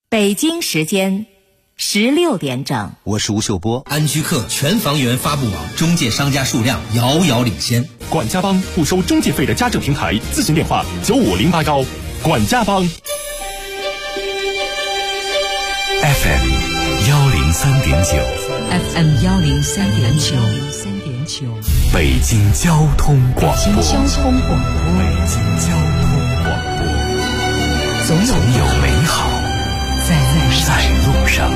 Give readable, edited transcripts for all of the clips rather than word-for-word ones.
北京时间16点整， 我是吴秀波。 安居客全房源发布网中介商家数量遥遥领先。 管家帮不收中介费的家政平台，咨询电话95081。管家帮 FM 103.9 FM 103.9 北京交通广播。 北京交通广播。总有美好在路上。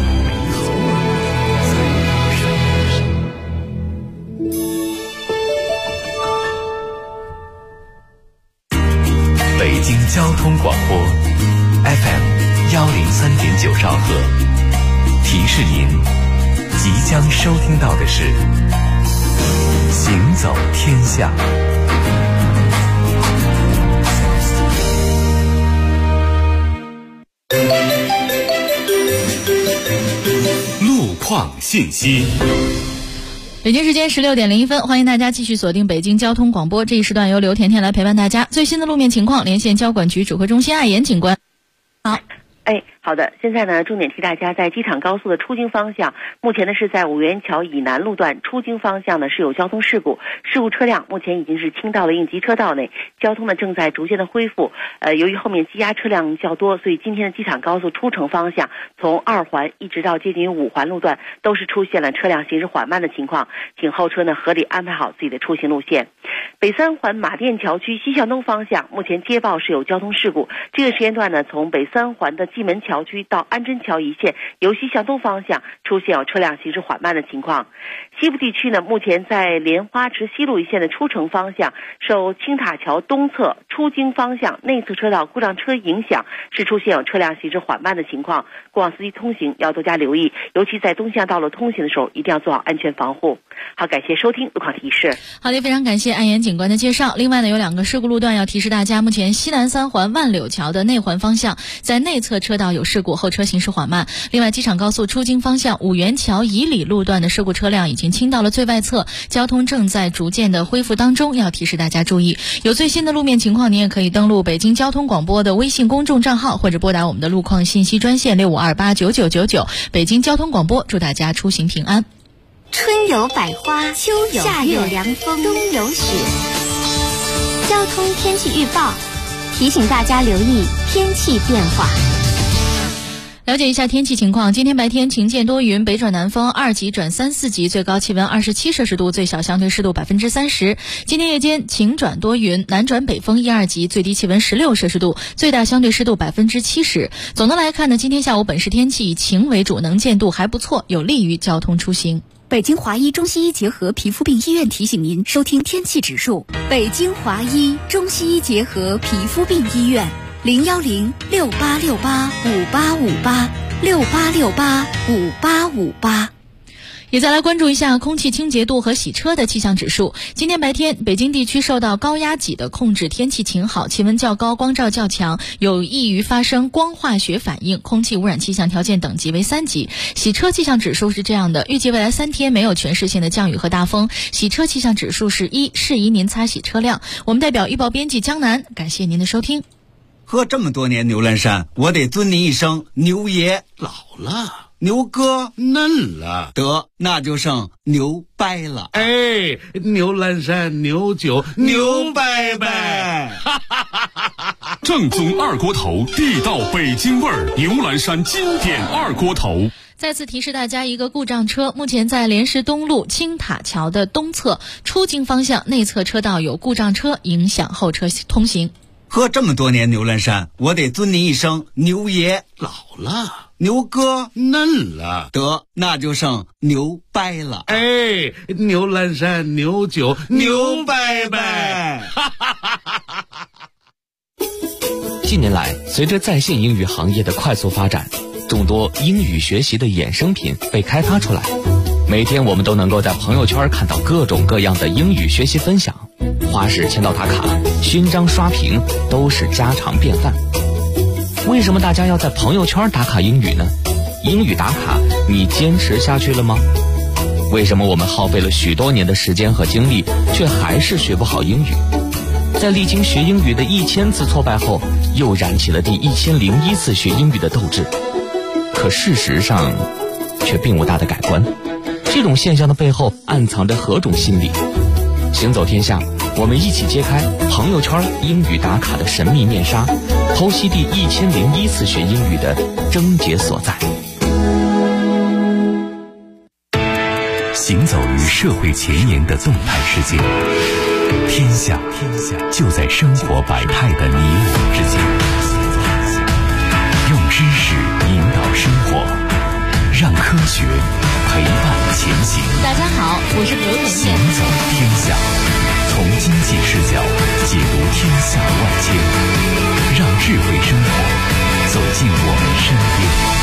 北京交通广播 FM 103.9兆赫，提示您即将收听到的是行走天下。 路况信息。 北京时间16点01分，欢迎大家继续锁定北京交通广播，这一时段由刘甜甜来陪伴大家。最新的路面情况，连线交管局指挥中心艾岩警官。 好的，现在呢，重点提大家在机场高速的出京方向，目前呢是在五元桥以南路段出京方向呢是有交通事故，车辆目前已经是倾到了应急车道内，交通呢正在逐渐的恢复。由于后面积压车辆较多，所以今天的机场高速出城方向，从2环一直到接近5环路段都是出现了车辆行驶缓慢的情况，请后车呢合理安排好自己的出行路线。北3环马甸桥区西向东方向，目前接报是有交通事故，这个时间段呢，从北3环的蓟门桥区到安贞桥一线，由西向东方向出现有车辆行驶缓慢的情况。西部地区呢，目前在莲花池西路一线的出城方向，受青塔桥东侧出京方向内侧车道故障车影响，是出现有车辆行驶缓慢的情况，过往司机通行要多加留意，尤其在东向道路通行的时候，一定要做好安全防护。好，感谢收听路况提示。 好的，非常感谢艾岩警官的介绍。另外呢，有2个事故路段要提示大家，目前西南3环万柳桥的内环方向，在内侧车道有事故，后车行驶缓慢。另外，机场高速出京方向五元桥以里路段的事故车辆已经倾到了最外侧，交通正在逐渐的恢复当中，要提示大家注意。有最新的路面情况，您也可以登录北京交通广播的微信公众账号，或者拨打我们的路况信息专线65289999。北京交通广播，祝大家出行平安。 春有百花，秋有夏有凉风，冬有雪。交通天气预报提醒大家留意天气变化。 了解一下天气情况，今天白天晴间多云，北转南风2级转3、4级，最高气温27摄氏度，最小相对湿度30%。今天夜间晴转多云，南转北风1、2级，最低气温16摄氏度，最大相对湿度70%。总的来看呢，今天下午本市天气以晴为主，能见度还不错，有利于交通出行。 北京华医中西医结合皮肤病医院提醒您收听天气指数。北京华医中西医结合皮肤病医院01068685858，68685858。 也再来关注一下空气清洁度和洗车的气象指数。今天白天，北京地区受到高压脊的控制，天气晴好，气温较高，光照较强，有易于发生光化学反应，空气污染气象条件等级为3级。洗车气象指数是这样的，预计未来3天没有全市性的降雨和大风，洗车气象指数是1，适宜您擦洗车辆。我们代表预报编辑江南，感谢您的收听。 喝这么多年牛栏山，我得尊您一声牛爷。 老了， 牛哥嫩了， 得那就剩牛掰了。 哎，牛栏山牛酒牛掰掰， 正宗二锅头，地道北京味儿，牛栏山经典二锅头。 再次提示大家一个故障车，目前在莲石东路青塔桥的东侧出京方向内侧车道有故障车，影响后车通行。 喝这么多年牛栏山，我得尊您一声牛爷。 老了， 牛哥嫩了， 得那就剩牛掰了。 哎，牛栏山牛酒牛掰掰。 近年来，随着在线英语行业的快速发展，众多英语学习的衍生品被开发出来。每天我们都能够在朋友圈看到各种各样的英语学习分享，花式签到打卡、勋章刷屏都是家常便饭。为什么大家要在朋友圈打卡英语呢？英语打卡，你坚持下去了吗？为什么我们耗费了许多年的时间和精力，却还是学不好英语？ 在历经学英语的1000次挫败后，又燃起了第1001次学英语的斗志。可事实上却并无大的改观。这种现象的背后暗藏着何种心理？行走天下，我们一起揭开朋友圈英语打卡的神秘面纱，剖析第1001次学英语的症结所在。 行走于社会前沿的动态世界，天下就在生活百态的你我之间。用知识引导生活，让科学陪伴前行。 大家好，我是刘甜甜。 行走天下，从经济视角解读天下万千，让智慧生活走进我们身边。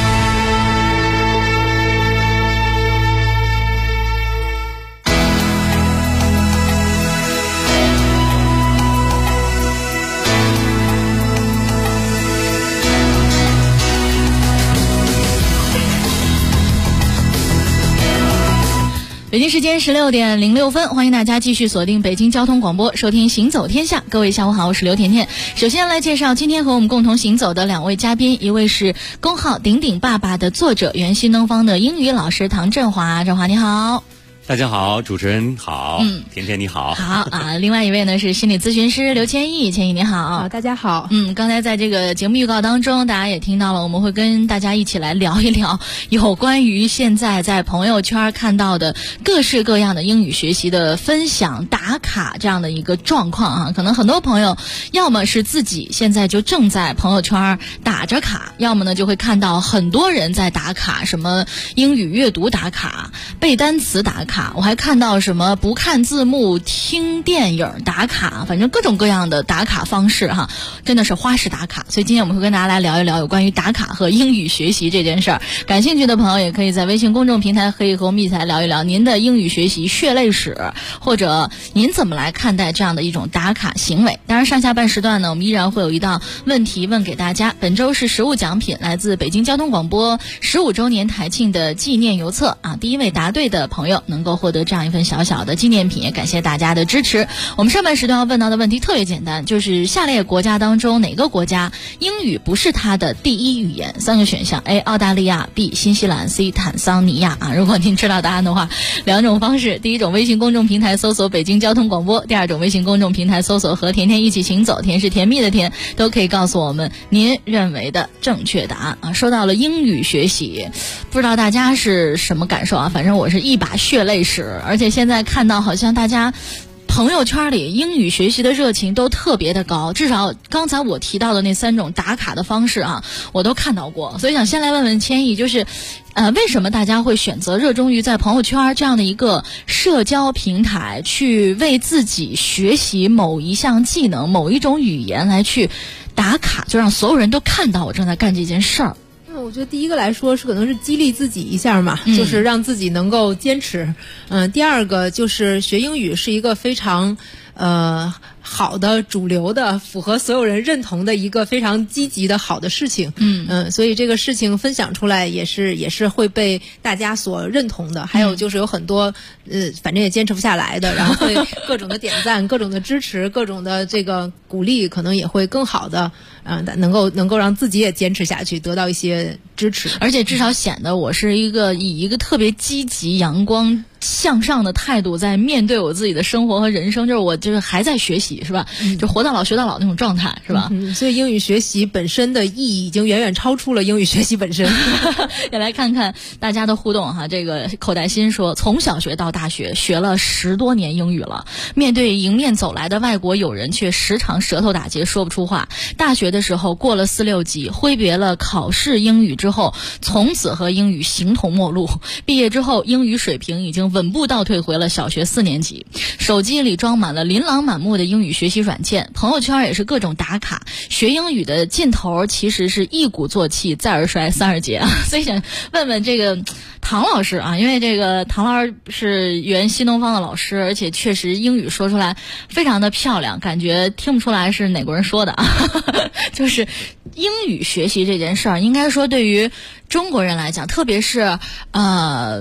北京时间16点06分，欢迎大家继续锁定北京交通广播，收听行走天下。各位下午好，我是刘甜甜。首先来介绍今天和我们共同行走的2位嘉宾，一位是公号顶顶爸爸的作者，原新东方的英语老师唐振华。振华你好。 大家好，主持人好，甜甜你好。 好啊，另外一位呢是心理咨询师刘千亿，千亿你好。 好，大家好。 刚才在这个节目预告当中，大家也听到了，我们会跟大家一起来聊一聊有关于现在在朋友圈看到的各式各样的英语学习的分享打卡这样的一个状况啊。可能很多朋友要么是自己现在就正在朋友圈打着卡，要么呢就会看到很多人在打卡，什么英语阅读打卡、背单词打卡，我还看到什么不看字幕听电影打卡，反正各种各样的打卡方式哈，真的是花式打卡。所以今天我们会跟大家来聊一聊有关于打卡和英语学习这件事儿。感兴趣的朋友也可以在微信公众平台可以和我们一起来聊一聊您的英语学习血泪史，或者您怎么来看待这样的一种打卡行为。当然上下半时段呢，我们依然会有一道问题问给大家。本周是实物奖品，来自北京交通广播15周年台庆的纪念邮册啊，第一位答对的朋友能够获得这样一份小小的纪念品，也感谢大家的支持。我们上半时段要问到的问题特别简单，就是下列国家当中哪个国家英语不是它的第一语言？3个选项 ：A. 澳大利亚 B. 新西兰 C. 坦桑尼亚啊。如果您知道答案的话，2种方式：第一种微信公众平台搜索北京交通广播，第2种微信公众平台搜索和甜甜一起行走，甜是甜蜜的甜，都可以告诉我们您认为的正确答案啊。说到了英语学习，不知道大家是什么感受啊？反正我是一把血泪史，而且现在看到好像大家朋友圈里英语学习的热情都特别的高，至少刚才我提到的那3种打卡的方式啊，我都看到过。所以想先来问问千亿，就是为什么大家会选择热衷于在朋友圈这样的一个社交平台去为自己学习某一项技能、某一种语言来去打卡，就让所有人都看到我正在干这件事儿？ 我觉得第一个来说是可能是激励自己一下嘛，就是让自己能够坚持。第二个就是学英语是一个非常好的主流的符合所有人认同的一个非常积极的好的事情。所以这个事情分享出来也是会被大家所认同的。还有就是有很多反正也坚持不下来的，然后会各种的点赞、各种的支持、各种的这个鼓励，可能也会更好的能够让自己也坚持下去，得到一些支持。 而且至少显得我是以一个特别积极、阳光向上的态度在面对我自己的生活和人生，就是我就是还在学习，是吧？就活到老学到老那种状态，是吧？ 所以英语学习本身的意义已经远远超出了英语学习本身。 也来看看大家的互动哈。这个口袋心说，从小学到大学学了10多年英语了，面对迎面走来的外国友人却时常舌头打结说不出话。大学的时候过了4、6级，挥别了考试英语之后，从此和英语形同陌路。毕业之后，英语水平已经稳步倒退回了小学4年级。手机里装满了琳琅满目的英语学习软件，朋友圈也是各种打卡。学英语的劲头其实是一鼓作气，再而衰，三而竭啊。所以想问问这个唐老师啊，因为这个唐老师是原新东方的老师，而且确实英语说出来非常的漂亮，感觉听不出来是哪国人说的啊。就是英语学习这件事儿，应该说对于中国人来讲，特别是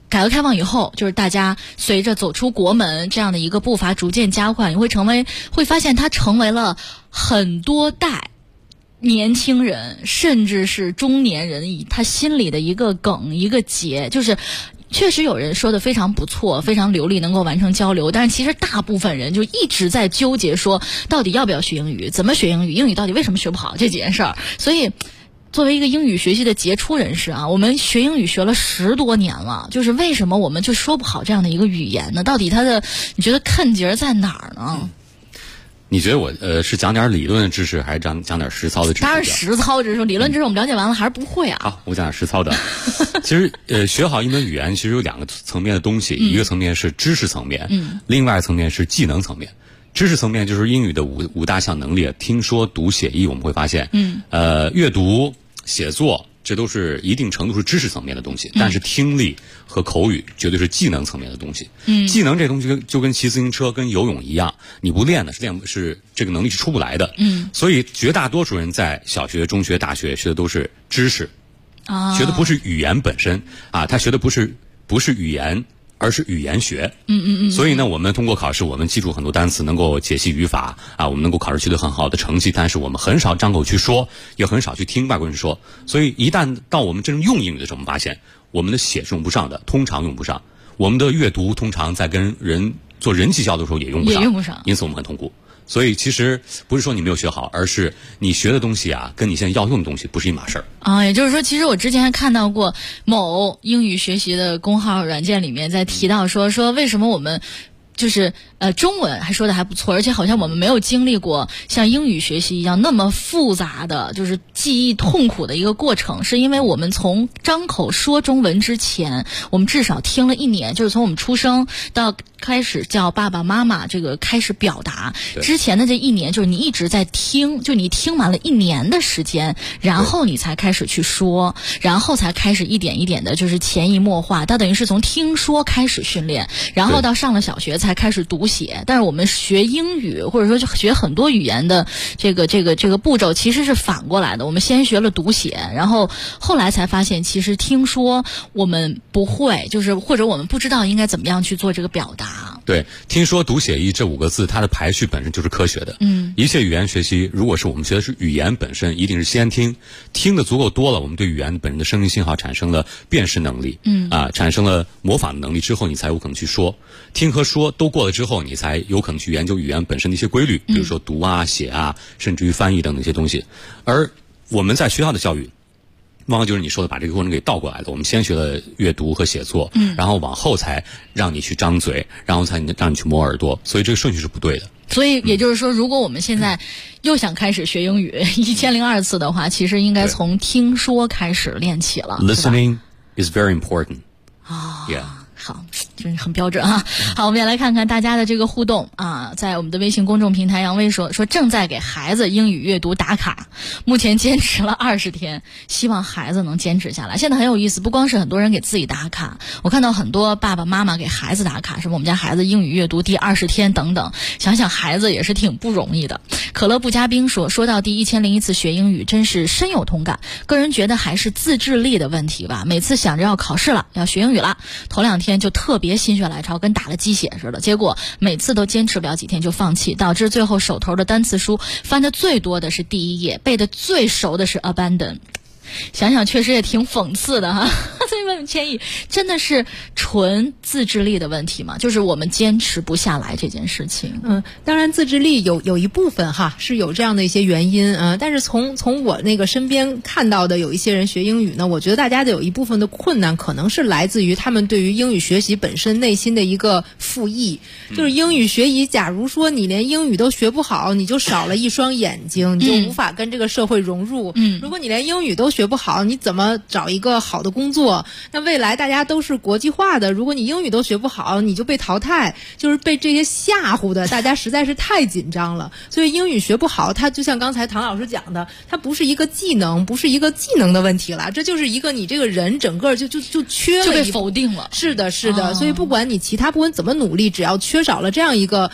改革开放以后，就是大家随着走出国门这样的一个步伐逐渐加快，你会发现它成为了很多代年轻人甚至是中年人他心里的一个梗一个结，就是确实有人说的非常不错，非常流利，能够完成交流，但是其实大部分人就一直在纠结说到底要不要学英语，怎么学英语，英语到底为什么学不好这几件事儿。所以作为一个英语学习的杰出人士啊，我们学英语学了10多年了，就是为什么我们就说不好这样的一个语言呢？到底它的你觉得坑节在哪儿呢？ 你觉得我是讲点理论的知识，还是讲点实操的知识？ 当然实操知识，理论知识我们了解完了还是不会啊。 好，我讲点实操的。其实学好一门语言其实有2个层面的东西，一个层面是知识层面，另外一个层面是技能层面。知识层面就是英语的五大项能力，听说读写译，我们会发现，阅读、写作，这都是一定程度是知识层面的东西，但是听力和口语绝对是技能层面的东西。技能这东西就跟骑自行车、跟游泳一样，你不练的是这个能力是出不来的。所以绝大多数人在小学、中学、大学学的都是知识，学的不是语言本身啊，他学的不是语言。而是语言学，所以呢，我们通过考试，我们记住很多单词，能够解析语法啊，我们能够考试取得很好的成绩，但是我们很少张口去说，也很少去听外国人说，所以一旦到我们真正用英语的时候，我们发现我们的写是用不上的，通常用不上，我们的阅读通常在跟人做人际交流的时候也用不上，因此我们很痛苦。所以其实不是说你没有学好，而是你学的东西啊，跟你现在要用的东西不是一码事儿啊。也就是说，其实我之前还看到过某英语学习的公号软件里面在提到说为什么我们就是中文还说的还不错，而且好像我们没有经历过像英语学习一样那么复杂的就是记忆痛苦的一个过程，是因为我们从张口说中文之前，我们至少听了1年，就是从我们出生到开始叫爸爸妈妈，这个开始表达之前的这1年，就是你一直在听，就你听完了1年的时间，然后你才开始去说，然后才开始一点一点的就是潜移默化，它等于是从听说开始训练，然后到上了小学才开始读写。但是我们学英语或者说学很多语言的这个步骤其实是反过来的，我们先学了读写，然后后来才发现其实听说我们不会，就是或者我们不知道应该怎么样去做这个表达。 对，听说读写译这5个字，它的排序本身就是科学的。一切语言学习，如果是我们学的是语言本身，一定是先听的足够多了，我们对语言本身的声音信号产生了辨识能力，产生了模仿的能力之后，你才有可能去说。听和说都过了之后，你才有可能去研究语言本身的一些规律，比如说读啊、写啊，甚至于翻译等等一些东西。而我们在学校的教育，往往就是你说的把这个过程给倒过来的，我们先学了阅读和写作，然后往后才让你去张嘴，然后才让你去摸耳朵，所以这个顺序是不对的。 所以也就是说，如果我们现在又想开始学英语1002次的话，其实应该从听说开始练起了。 Listening is very important. Yeah.好，真是很标准啊！好，我们也来看看大家的这个互动啊，在我们的微信公众平台，杨威说正在给孩子英语阅读打卡，目前坚持了20天，希望孩子能坚持下来。现在很有意思，不光是很多人给自己打卡，我看到很多爸爸妈妈给孩子打卡，什么我们家孩子英语阅读第20天等等，想想孩子也是挺不容易的。可乐不加冰说到第1001次学英语，真是深有同感。个人觉得还是自制力的问题吧，每次想着要考试了，要学英语了，头2天就特别心血来潮，跟打了鸡血似的，结果每次都坚持不了几天就放弃，导致最后手头的单词书翻的最多的是第1页，背的最熟的是 abandon。想想确实也挺讽刺的哈。所以问千亿，真的是纯自制力的问题吗？就是我们坚持不下来这件事情。 当然自制力有一部分哈是有这样的一些原因但是从我那个身边看到的有一些人学英语呢，我觉得大家的有一部分的困难可能是来自于他们对于英语学习本身内心的一个负义。就是英语学习，假如说你连英语都学不好，你就少了一双眼睛，你就无法跟这个社会融入。如果你连英语都学不好，你怎么找一个好的工作？那未来大家都是国际化的，如果你英语都学不好，你就被淘汰，就是被这些吓唬的，大家实在是太紧张了。所以英语学不好，它就像刚才唐老师讲的，它不是一个技能，不是一个技能的问题了，这就是一个你这个人整个就缺了， 就被否定了。 是的，所以不管你其他不管怎么努力，只要缺少了这样一个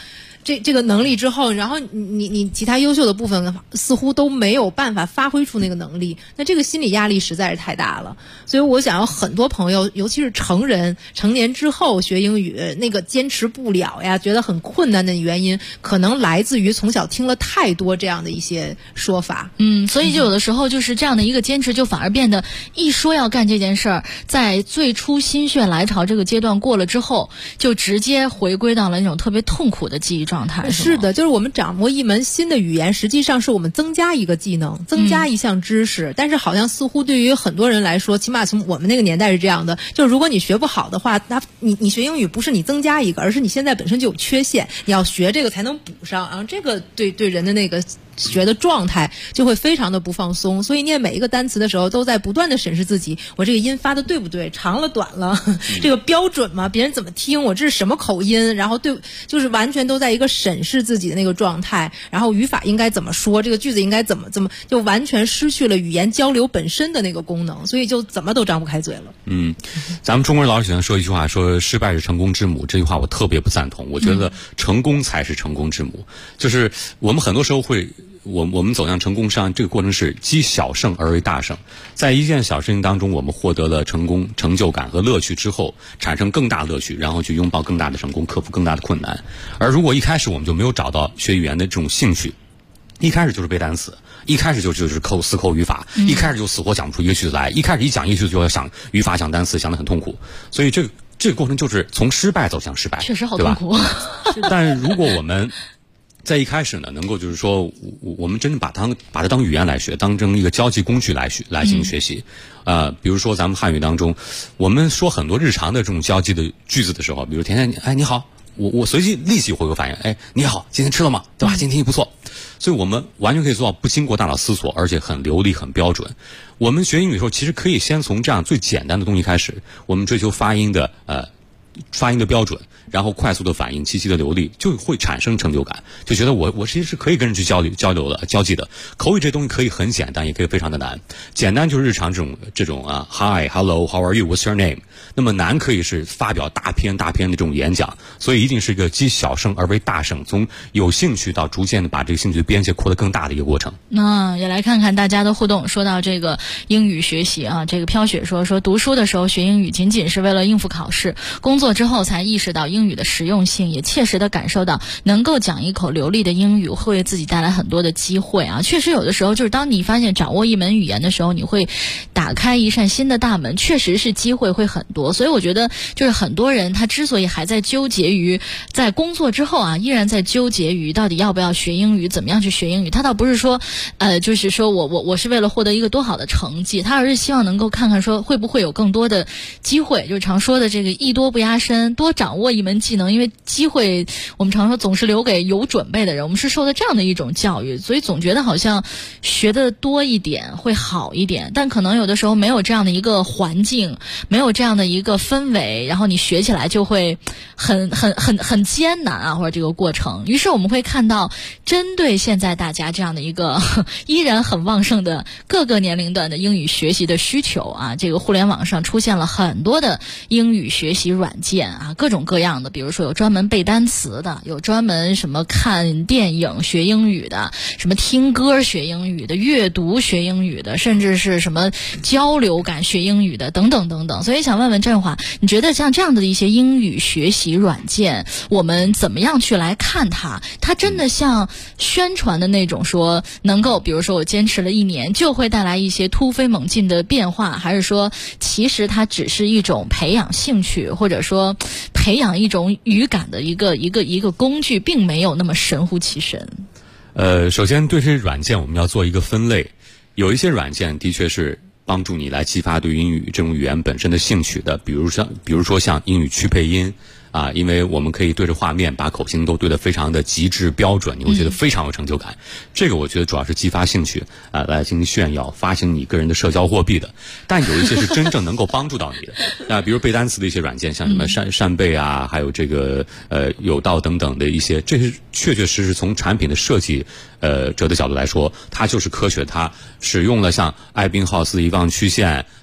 这个能力之后，然后你其他优秀的部分似乎都没有办法发挥出那个能力，那这个心理压力实在是太大了。所以我想有很多朋友，尤其是成年之后学英语，那个坚持不了呀，觉得很困难的原因，可能来自于从小听了太多这样的一些说法。 所以就有的时候就是这样的一个坚持，就反而变得一说要干这件事儿，在最初心血来潮这个阶段过了之后，就直接回归到了那种特别痛苦的记忆状态。 是的，就是我们掌握一门新的语言，实际上是我们增加一个技能，增加一项知识。但是好像似乎对于很多人来说，起码从我们那个年代是这样的，就是如果你学不好的话，你学英语不是你增加一个，而是你现在本身就有缺陷，你要学这个才能补上。然后这个对人的那个学的状态就会非常的不放松，所以念每一个单词的时候都在不断的审视自己，我这个音发的对不对，长了短了，这个标准吗？别人怎么听我这是什么口音？然后就是完全都在一个审视自己的那个状态，然后语法应该怎么说，这个句子应该怎么，就完全失去了语言交流本身的那个功能，所以就怎么都张不开嘴了。 咱们中国人老是喜欢说一句话，说失败是成功之母，这句话我特别不赞同。我觉得成功才是成功之母，就是我们很多时候会。我们走向成功上，这个过程是积小胜而为大胜。在一件小事情当中，我们获得了成功、成就感和乐趣之后，产生更大乐趣，然后去拥抱更大的成功，克服更大的困难。而如果一开始我们就没有找到学语言的这种兴趣，一开始就是背单词，一开始就是死抠语法，一开始就死活讲不出一个句子来，一开始一讲一个句子就要想语法、想单词，想得很痛苦。所以这个过程就是从失败走向失败， 确实好痛苦。 但如果我们在一开始呢，能够就是说，我们真正把它当语言来学，当成一个交际工具来进行学习。比如说咱们汉语当中，我们说很多日常的这种交际的句子的时候，比如甜甜，哎你好，我随即立即回个反应，哎你好，今天吃了吗？对吧？今天天气不错。所以我们完全可以做到不经过大脑思索，而且很流利、很标准。我们学英语的时候，其实可以先从这样最简单的东西开始，我们追求发音的标准，然后快速的反应，极其的流利，就会产生成就感，就觉得我其实是可以跟人去交际的。口语这东西可以很简单，也可以非常的难。简单就是日常这种Hi, Hello, How are you? What's your name? 那么难可以是发表大篇的这种演讲，所以一定是一个积小胜而为大胜，从有兴趣到逐渐的把这个兴趣的边界扩得更大的一个过程。 那也来看看大家的互动。说到这个英语学习啊，这个飘雪说读书的时候学英语仅仅是为了应付考试，工作之后才意识到英语的实用性，也切实的感受到能够讲一口流利的英语会为自己带来很多的机会啊。确实有的时候就是当你发现掌握一门语言的时候，你会打开一扇新的大门，确实是机会会很多。所以我觉得就是很多人他之所以还在纠结于在工作之后啊，依然在纠结于到底要不要学英语，怎么样去学英语，他倒不是说就是说我是为了获得一个多好的成绩，他而是希望能够看看说会不会有更多的机会，就是常说的这个艺多不压身，多掌握一门技能，因为机会我们常说总是留给有准备的人，我们是受的这样的一种教育，所以总觉得好像学的多一点会好一点，但可能有的时候没有这样的一个环境，没有这样的一个氛围，然后你学起来就会很艰难啊，或者这个过程。于是我们会看到针对现在大家这样的一个依然很旺盛的各个年龄段的英语学习的需求啊，这个互联网上出现了很多的英语学习软件啊，各种各样的，比如说有专门背单词的，有专门什么看电影学英语的，什么听歌学英语的，阅读学英语的，甚至是什么交流感学英语的等等等等。所以想问问振华，你觉得像这样的一些英语学习软件，我们怎么样去来看它？它真的像宣传的那种说能够比如说我坚持了1年就会带来一些突飞猛进的变化，还是说其实它只是一种培养兴趣，或者说培养一种语感的一个工具，并没有那么神乎其神？ 首先对这些软件我们要做一个分类，有一些软件的确是帮助你来激发对英语这种语言本身的兴趣的，比如说像英语去配音啊，因为我们可以对着画面把口型都对得非常的极致标准，你会觉得非常有成就感。这个我觉得主要是激发兴趣啊，来进行炫耀，发行你个人的社交货币的。但有一些是真正能够帮助到你的啊，比如背单词的一些软件，像什么扇贝啊，还有这个有道等等的一些，这是确确实实从产品的设计者的角度来说，它就是科学，它使用了像艾宾浩斯的遗忘曲线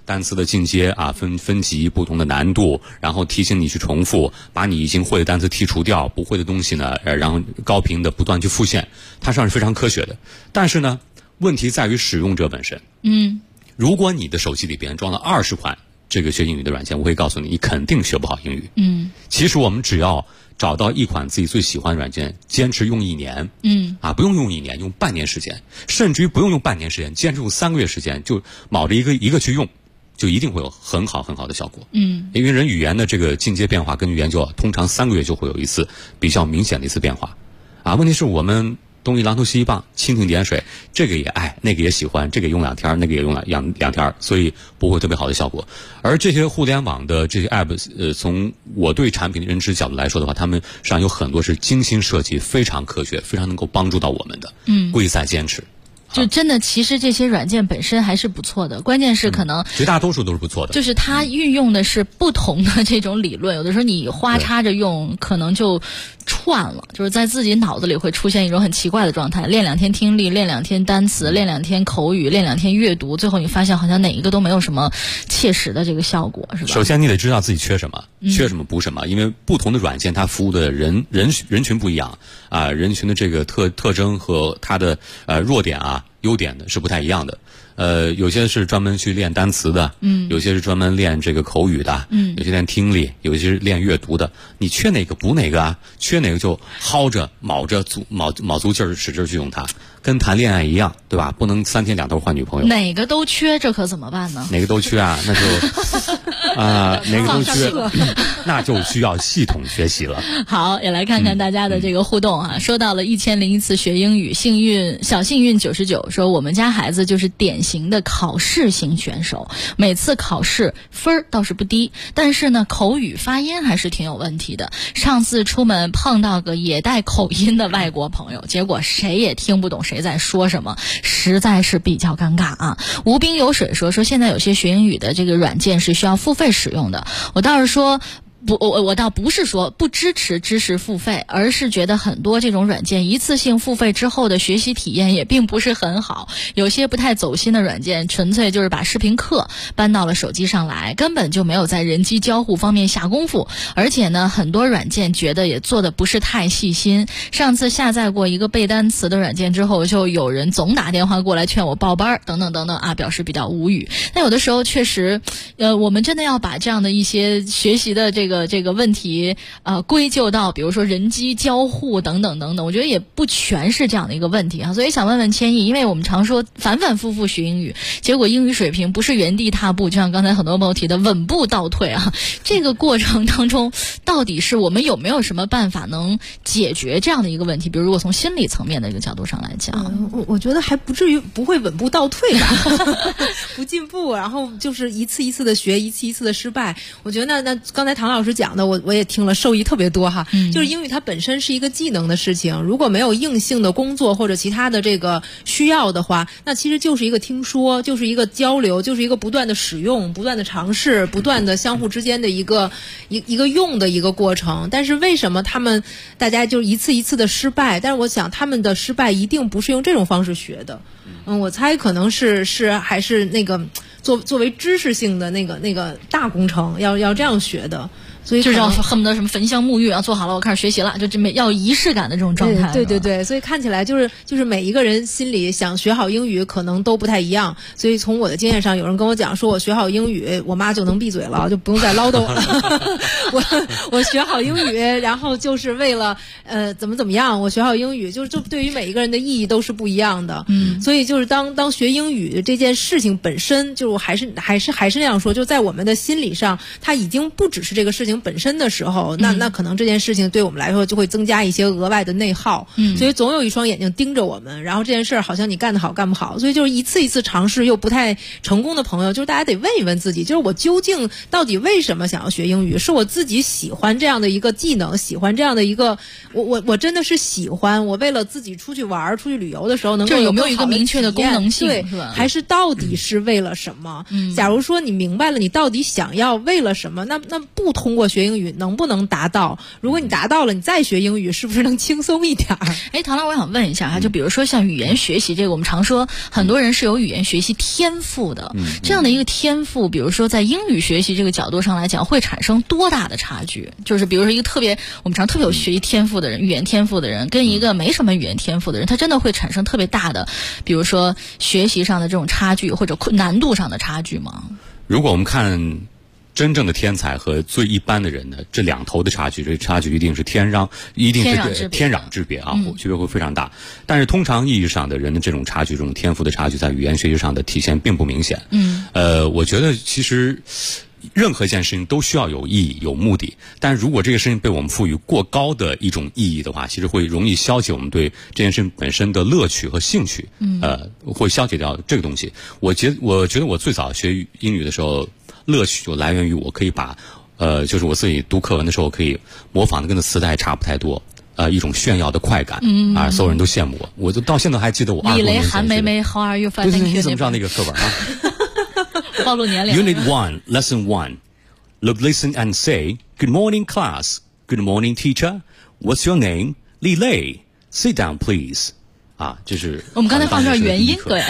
单词的进阶啊，分级不同的难度，然后提醒你去重复，把你已经会的单词剔除掉，不会的东西呢，然后高频的不断去复现，它实际上是非常科学的。但是呢，问题在于使用者本身。如果你的手机里边装了20款这个学英语的软件，我会告诉你，你肯定学不好英语。其实我们只要找到一款自己最喜欢的软件，坚持用1年，不用用1年，用半年时间，甚至于不用半年时间，坚持用3个月时间，就卯着一个去用，就一定会有很好的效果。因为人语言的这个进阶变化，根据研究，通常3个月就会有一次比较明显的一次变化。问题是我们东一榔头西一棒，蜻蜓点水，这个也爱，那个也喜欢，这个用2天，那个也用两天，所以不会特别好的效果。而这些互联网的这些 app， 从我对产品的认知角度来说的话，他们实际上有很多是精心设计，非常科学，非常能够帮助到我们的。贵在坚持。 就真的，其实这些软件本身还是不错的，关键是可能绝大多数都是不错的， 就是它运用的是不同的这种理论，有的时候你花插着用，可能就串了，就是在自己脑子里会出现一种很奇怪的状态，练2天听力，练2天单词，练2天口语，练2天阅读，最后你发现好像哪一个都没有什么切实的这个效果，是吧？ 首先你得知道自己缺什么，缺什么补什么，因为不同的软件它服务的人群不一样啊，人群的这个特征和它的弱点啊、优点的是不太一样的。有些是专门去练单词的，有些是专门练这个口语的，有些练听力，有些是练阅读的。你缺哪个补哪个啊，缺哪个就薅着卯足劲儿使劲去用它，跟谈恋爱一样，对吧？不能3天2头换女朋友。 哪个都缺，这可怎么办呢？ 哪个都缺啊，那就哪个都缺，那就需要系统学习了。 好，也来看看大家的这个互动啊。说到了1001次学英语，小幸运99说，我们家孩子就是典型的考试型选手，每次考试分儿倒是不低，但是呢口语发音还是挺有问题的。上次出门碰到个也带口音的外国朋友，结果谁也听不懂谁在说什么，实在是比较尴尬啊。无冰有水说现在有些学英语的这个软件是需要付费使用的，我倒是说我倒不是说不支持知识付费，而是觉得很多这种软件一次性付费之后的学习体验也并不是很好，有些不太走心的软件纯粹就是把视频课搬到了手机上来，根本就没有在人机交互方面下功夫，而且呢很多软件觉得也做的不是太细心。上次下载过一个背单词的软件之后，就有人总打电话过来劝我报班等等啊，表示比较无语。那有的时候确实我们真的要把这样的一些学习的这个问题归咎到比如说人机交互等等，我觉得也不全是这样的一个问题啊。所以想问问千亿，因为我们常说反反复复学英语，结果英语水平不是原地踏步，就像刚才很多朋友提的稳步倒退啊，这个过程当中到底是我们有没有什么办法能解决这样的一个问题？比如如果从心理层面的一个角度上来讲， 我觉得还不至于不会稳步倒退吧不进步，然后就是一次一次的学，一次一次的失败。我觉得那刚才唐老师讲的我也听了，受益特别多哈。就是英语它本身是一个技能的事情，如果没有硬性的工作或者其他的这个需要的话，那其实就是一个听说，就是一个交流，就是一个不断的使用、不断的尝试、不断的相互之间的一个用的一个过程。但是为什么大家就一次一次的失败？但是我想他们的失败一定不是用这种方式学的。我猜可能是还是那个作为知识性的那个大工程要这样学的。所以就是要恨不得什么焚香沐浴啊，做好了我开始学习了，就这么要仪式感的这种状态。 对，所以看起来就是每一个人心里想学好英语可能都不太一样。所以从我的经验上，有人跟我讲说我学好英语，我妈就能闭嘴了，就不用再唠叨我了。我学好英语，然后就是为了怎么样？我学好英语就对于每一个人的意义都是不一样的。所以就是当学英语这件事情本身，就还是那样说，就在我们的心理上，它已经不只是这个事情本身的时候，那可能这件事情对我们来说就会增加一些额外的内耗。所以总有一双眼睛盯着我们，然后这件事好像你干得好干不好，所以就是一次一次尝试又不太成功的朋友，就是大家得问一问自己，就是我究竟到底为什么想要学英语？是我自己喜欢这样的一个技能，喜欢这样的一个我真的是喜欢，我为了自己出去玩出去旅游的时候能够有没有一个明确的功能性， 对， 是吧？ 还是到底是为了什么？假如说你明白了你到底想要为了什么，那不通过过学英语能不能达到？如果你达到了，你再学英语是不是能轻松一点？ 唐老，我想问一下哈，就比如说像语言学习这个，我们常说很多人是有语言学习天赋的，这样的一个天赋，比如说在英语学习这个角度上来讲，会产生多大的差距？就是比如说一个我们特别有学习天赋的人，语言天赋的人，跟一个没什么语言天赋的人，他真的会产生特别大的，比如说学习上的这种差距或者难度上的差距吗？ 如果我们看真正的天才和最一般的人呢，这两头的差距，这差距一定是天壤之别啊，区别会非常大。但是通常意义上的人的这种差距，这种天赋的差距，在语言学习上的体现并不明显。我觉得其实任何一件事情都需要有意义、有目的，但如果这个事情被我们赋予过高的一种意义的话，其实会容易消解我们对这件事情本身的乐趣和兴趣。会消解掉这个东西。我觉得我最早学英语的时候，乐趣就来源于我可以把就是我自己读课文的时候可以模仿的跟那磁带差不太多。一种炫耀的快感所有人都羡慕我。我就到现在还记得我李雷、韩梅梅 How are you fine？ 你怎么知道那个课本啊？ 暴露年龄。 Unit 1, Lesson 1. Look, listen and say, Good morning, class. Good morning, teacher. What's your name? Li Lei. Sit down, please. 这是我们刚才放这原因，对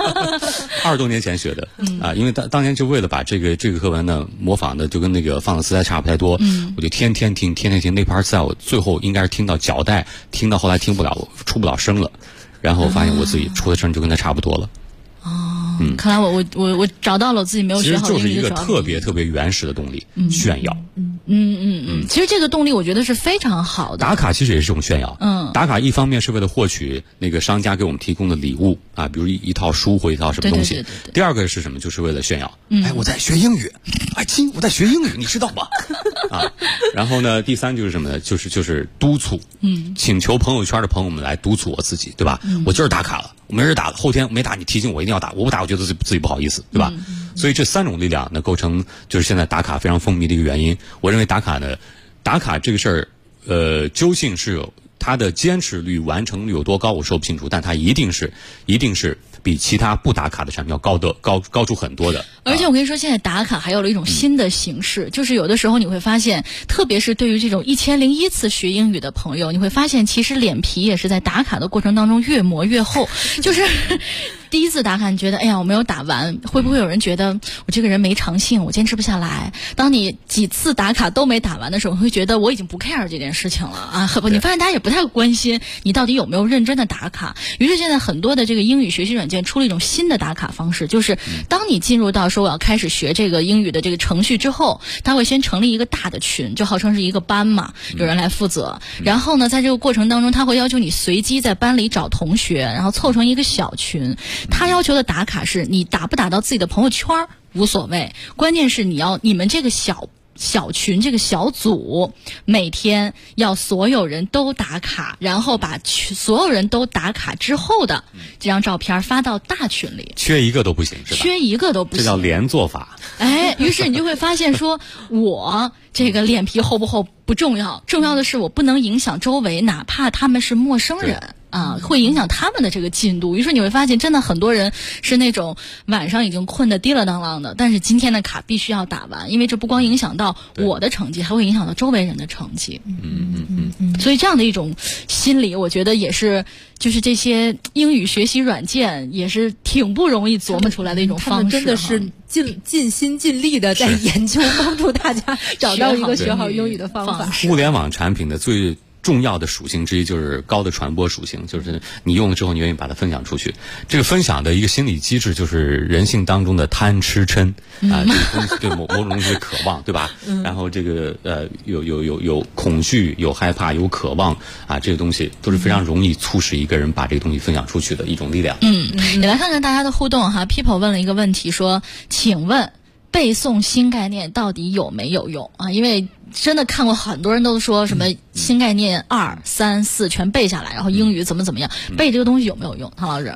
，20多年前学的因为当年就为了把这个课文呢模仿的就跟那个放的磁带差不太多，我就天天听那盘磁带，我最后应该是听到脚带，听到后来听不了，出不了声了，然后我发现我自己出的声就跟他差不多了。 看来我找到了我自己没有学好英语的其实就是一个特别特别原始的动力，炫耀。 其实这个动力我觉得是非常好的。 打卡其实也是一种炫耀。打卡一方面是为了获取那个商家给我们提供的礼物比如一套书或一套什么东西。 对。 第二个是什么？就是为了炫耀。我在学英语，亲，我在学英语，你知道吗？然后呢，第三就是什么呢？就是督促。请求朋友圈的朋友们来督促我自己，对吧？我今儿打卡了，我没人打了，后天没打你提醒我一定要打，我不打我觉得自己不好意思，对吧？所以这三种力量呢，构成就是现在打卡非常风靡的一个原因。我认为打卡这个事儿，究竟是它的坚持率、完成率有多高，我说不清楚，但它一定是比其他不打卡的产品要高出很多的。 而且我跟你说，现在打卡还有了一种新的形式，就是有的时候你会发现，特别是对于这种1001次学英语的朋友，你会发现其实脸皮也是在打卡的过程当中越磨越厚。就是第一次打卡，你觉得哎呀我没有打完，会不会有人觉得我这个人没长性，我坚持不下来？当你几次打卡都没打完的时候，你会觉得我已经不 care 这件事情了你发现大家也不太关心你到底有没有认真的打卡。于是现在很多的这个英语学习软件出了一种新的打卡方式，就是当你进入到说我要开始学这个英语的这个程序之后，他会先成立一个大的群，就号称是一个班嘛，有人来负责。然后呢，在这个过程当中，他会要求你随机在班里找同学，然后凑成一个小群。他要求的打卡是你打不打到自己的朋友圈无所谓，关键是你们这个小群这个小组每天要所有人都打卡，然后把所有人都打卡之后的这张照片发到大群里， 缺一个都不行，是吧？ 缺一个都不行， 这叫连坐法。 于是你就会发现说，我这个脸皮厚不厚不重要，重要的是我不能影响周围，哪怕他们是陌生人。会影响他们的这个进度。于是你会发现真的很多人是那种晚上已经困得滴了当啷的，但是今天的卡必须要打完，因为这不光影响到我的成绩，还会影响到周围人的成绩。所以这样的一种心理，我觉得也是就是这些英语学习软件也是挺不容易琢磨出来的一种方式。 真的是尽心尽力的在研究，帮助大家找到一个学好英语的方法。 互联网产品的最重要的属性之一就是高的传播属性，就是你用了之后你愿意把它分享出去。这个分享的一个心理机制就是人性当中的贪吃嗔这个东西对某种东西的渴望，对吧？然后这个有恐惧，有害怕，有渴望这个东西都是非常容易促使一个人把这个东西分享出去的一种力量。 也来看看大家的互动哈。People 问了一个问题说，请问背诵新概念到底有没有用因为真的看过很多人都说什么新概念2、3、4全背下来，然后英语怎么样，背这个东西有没有用？唐老师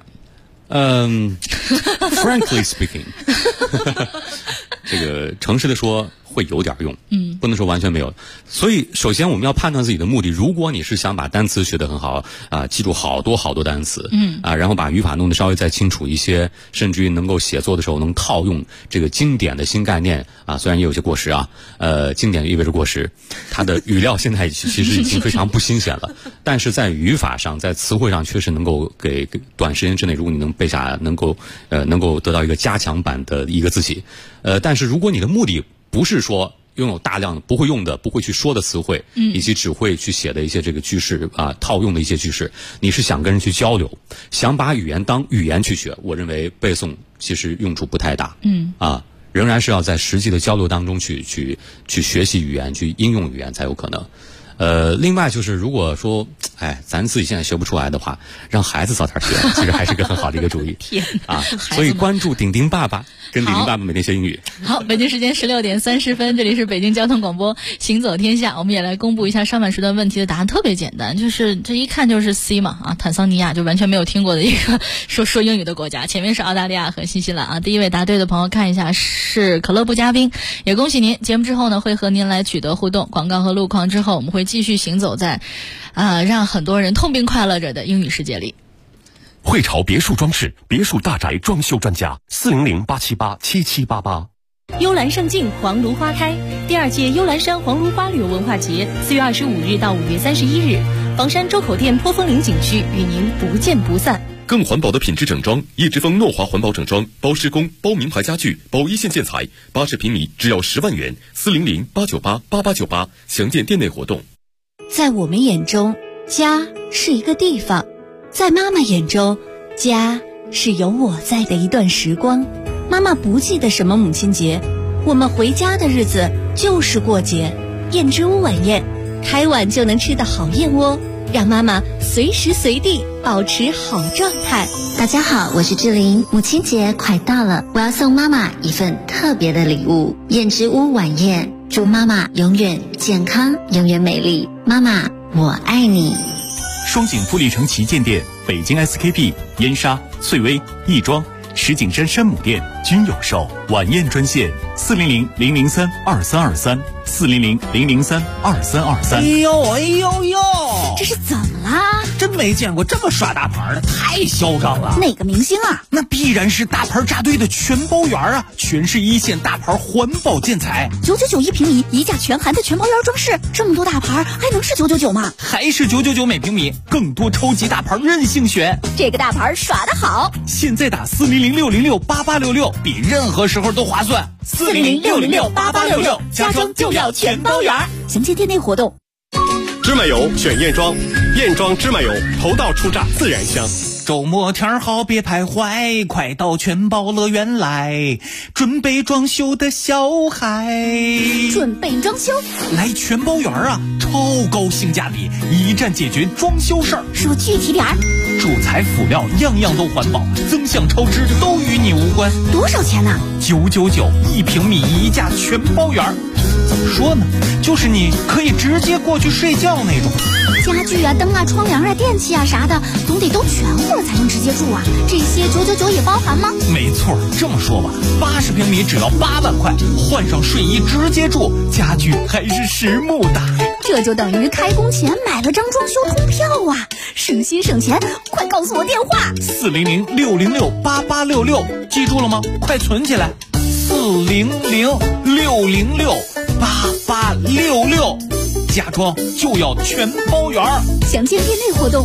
，Frankly speaking 这个诚实的说会有点用，不能说完全没有。所以首先我们要判断自己的目的，如果你是想把单词学得很好记住好多好多单词，然后把语法弄得稍微再清楚一些，甚至于能够写作的时候能套用这个经典的新概念虽然也有些过时经典意味着过时，它的语料现在其实已经非常不新鲜了，但是在语法上在词汇上确实能够给短时间之内，如果你能背下能够得到一个加强版的一个字体，但是如果你的目的不是说拥有大量不会用的、不会去说的词汇，以及只会去写的一些这个句式套用的一些句式，你是想跟人去交流，想把语言当语言去学，我认为背诵其实用处不太大。仍然是要在实际的交流当中去学习语言，去应用语言才有可能。另外就是如果说咱自己现在学不出来的话，让孩子早点学，其实还是个很好的一个主意。 天所以关注丁丁爸爸，跟丁丁爸爸每天学英语。 好，北京时间16:30，这里是北京交通广播行走天下，我们也来公布一下上半时段问题的答案，特别简单，就是这一看就是 C 嘛坦桑尼亚就完全没有听过的一个说英语的国家，前面是澳大利亚和新西兰第一位答对的朋友看一下是可乐部嘉宾，也恭喜您。节目之后呢会和您来取得互动，广告和路况之后我们会继续行走在让很多人痛并快乐着的英语世界里。 汇潮别墅装饰，别墅大宅装修专家，400-878-7788。 幽兰胜境黄芦花开，第2届幽兰山黄芦花旅游文化节4月25日到5月31日，房山周口店坡峰岭景区与您不见不散。 更环保的品质整装，叶之峰诺华环保整装，包施工、包名牌家具、包一线建材，80平米只要10万元，400-898-8898，详见店内活动。 在我们眼中，家是一个地方；在妈妈眼中，家是有我在的一段时光。妈妈不记得什么母亲节，我们回家的日子就是过节。燕之屋晚宴，开碗就能吃的好燕窝，让妈妈随时随地保持好状态。 大家好，我是志玲，母亲节快到了，我要送妈妈一份特别的礼物——燕之屋晚宴，祝妈妈永远健康，永远美丽。妈妈，我爱你。 双井富力城旗舰店、北京 SKP、燕莎、翠微、亦庄、石景山山姆店均有售。晚宴专线400-003-2323，400-003-2323。 哎呦， 这是怎么啦？ 真没见过这么耍大牌的，太嚣张了。 哪个明星啊？ 那必然是大牌扎堆的全包园啊，全是一线大牌环保建材 ，999一平米，一价全含的全包园装饰，这么多大牌还能是999吗？ 还是999每平米，更多超级大牌任性选。 这个大牌耍得好， 现在打400-606-8866，比任何时候都划算。400-606-8866，家装就要全包园。 详见店内活动。 芝麻油选燕庄，燕庄芝麻油，头道初榨自然香。 周末天好别徘徊，快到全包乐园来，准备装修的小孩。 准备装修？ 来全包园啊，超高性价比，一站解决装修事儿。 说具体点儿。 主材辅料样样都环保，增项超支都与你无关。 多少钱呢 ？999一平米，一价全包园。怎么说呢？就是你可以直接过去睡觉那种。 家具啊、灯啊、窗帘啊、电器啊啥的，总得都全乎了才能直接住啊。这些999也包含吗？ 没错，这么说吧，80平米只要8万块，换上睡衣直接住，家具还是实木的。 这就等于开工前买了张装修通票啊，省心省钱。快告诉我电话 ！400-606-8866，记住了吗？快存起来！400-606-8866，家装就要全包园。 详见店内活动。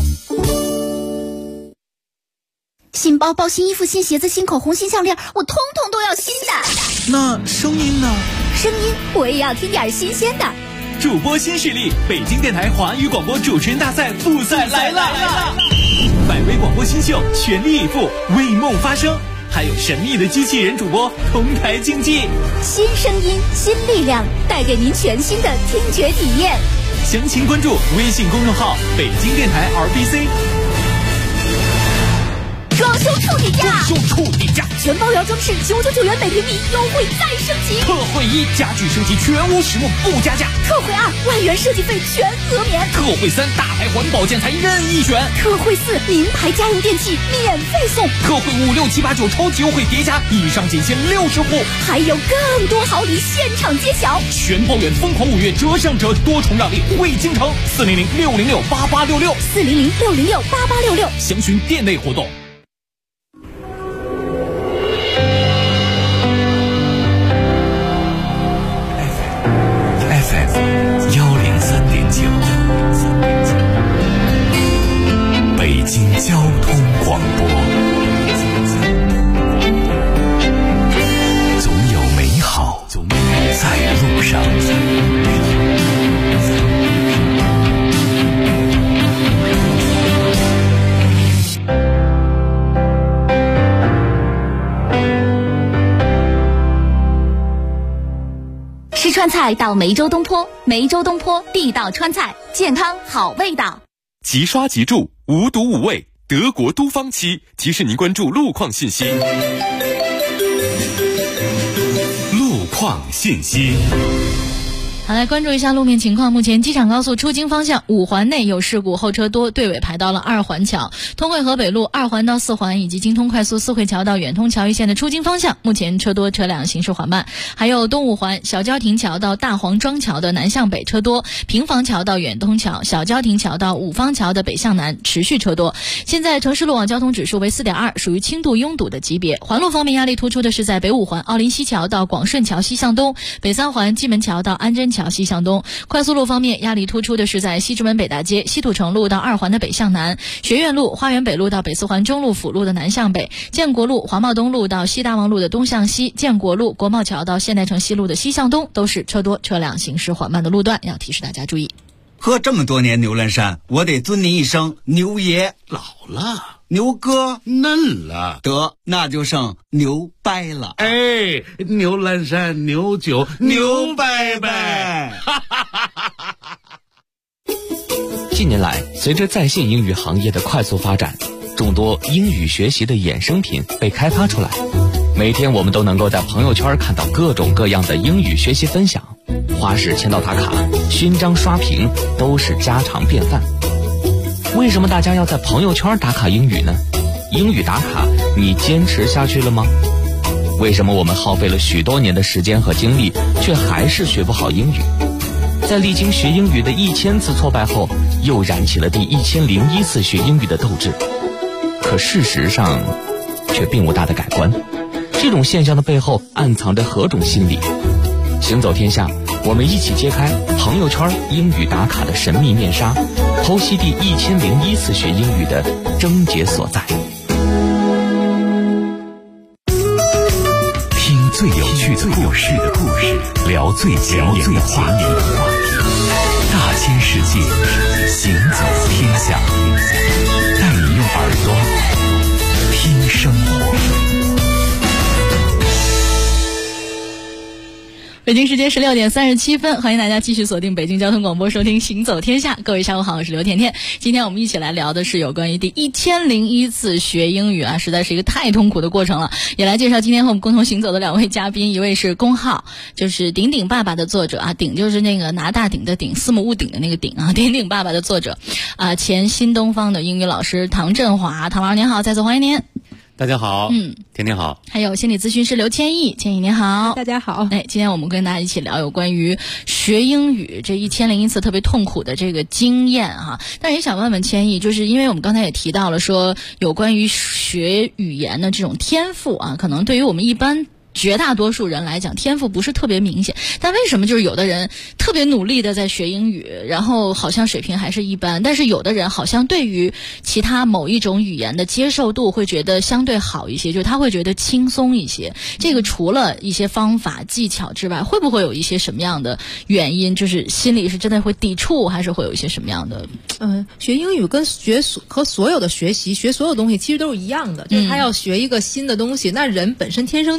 新包包、新衣服、新鞋子、新口红、新项链，我通通都要新的。 那声音呢？ 声音我也要听点新鲜的。 主播新势力，北京电台华语广播主持人大赛复赛来了！100位广播新秀全力以赴，为梦发声。还有神秘的机器人主播同台竞技， 新声音新力量，带给您全新的听觉体验。 详情关注微信公众号北京电台 RBC。 装修处女价， 装修处触底价， 全包摇装饰999元每平米，优惠再升级。 特惠1，家具升级全屋实木不加价。 特惠2，万元设计费全额免。 特惠3，大牌环保建材任意选。 特惠4，名牌家用电器免费送。 特惠5、6、7、8、9超级优惠叠加，以上仅限60户， 还有更多好礼现场揭晓。 全包圆疯狂5月折上折，多重让利惠京城，400-606-8866，400-606-8866，详询店内活动。 FM 103.9，北京交通广播。总有美好在路上。 吃川菜到梅州东坡，梅州东坡地道川菜，健康好味道。 即刷即住，无毒无味，德国都方漆提示您关注路况信息。 路况信息。 好，来关注一下路面情况。目前机场高速出京方向5环内有事故，后车多，队尾排到了2环桥。通惠河北路2环到4环以及京通快速4惠桥到远通桥一线的出京方向，目前车多，车辆行驶缓慢。还有东5环小交亭桥到大黄庄桥的南向北车多，平房桥到远通桥、小交亭桥到五方桥的北向南持续车多。现在城市路网交通指数为 4.2， 属于轻度拥堵的级别。环路方面压力突出的是在北5环奥林西桥到广顺桥西向东，北3环蓟门桥到安贞桥西向东。快速路方面压力突出的是在西直门北大街、西土城路到2环的北向南，学院路、花园北路到北4环中路辅路的南向北，建国路、华贸东路到西大望路的东向西，建国路、国贸桥到现代城西路的西向东都是车多，车辆行驶缓慢的路段，要提示大家注意。 喝这么多年牛栏山，我得尊您一声牛爷。 老了， 牛哥嫩了， 得那就剩牛掰了。 哎，牛栏山牛酒牛掰掰。 近年来，随着在线英语行业的快速发展，众多英语学习的衍生品被开发出来。每天我们都能够在朋友圈看到各种各样的英语学习分享，花式签到打卡、勋章刷屏都是家常便饭。为什么大家要在朋友圈打卡英语呢？英语打卡，你坚持下去了吗？为什么我们耗费了许多年的时间和精力，却还是学不好英语？在历经学英语的1000次挫败后，又燃起了第1001次学英语的斗志。可事实上，却并无大的改观。这种现象的背后暗藏着何种心理？行走天下，我们一起揭开朋友圈英语打卡的神秘面纱，剖析第1001次学英语的症结所在。 听最有趣的故事，聊最前沿的话题，大千世界，行走天下，带你用耳朵听生活。 北京时间16点37分，欢迎大家继续锁定北京交通广播收听行走天下。各位下午好，我是刘甜甜。今天我们一起来聊的是有关于第1001次学英语啊，实在是一个太痛苦的过程了。也来介绍今天和我们共同行走的2位嘉宾，一位是公号就是顶顶爸爸的作者啊，顶就是那个拿大顶的顶，四目屋顶的那个顶啊，顶顶爸爸的作者啊，前新东方的英语老师唐振华。唐老师您好，再次欢迎您。 大家好，甜甜好。 还有心理咨询师刘千亿，千亿您好。 大家好。 哎，今天我们跟大家一起聊有关于学英语这1001次特别痛苦的这个经验哈。但是也想问问千亿，就是因为我们刚才也提到了说有关于学语言的这种天赋啊，可能对于我们一般绝大多数人来讲天赋不是特别明显，但为什么就是有的人特别努力的在学英语，然后好像水平还是一般，但是有的人好像对于其他某一种语言的接受度会觉得相对好一些，就是他会觉得轻松一些。这个除了一些方法技巧之外，会不会有一些什么样的原因，就是心里是真的会抵触，还是会有一些什么样的学英语跟和所有的学习学所有东西其实都是一样的，就是他要学一个新的东西，那人本身天生就有好奇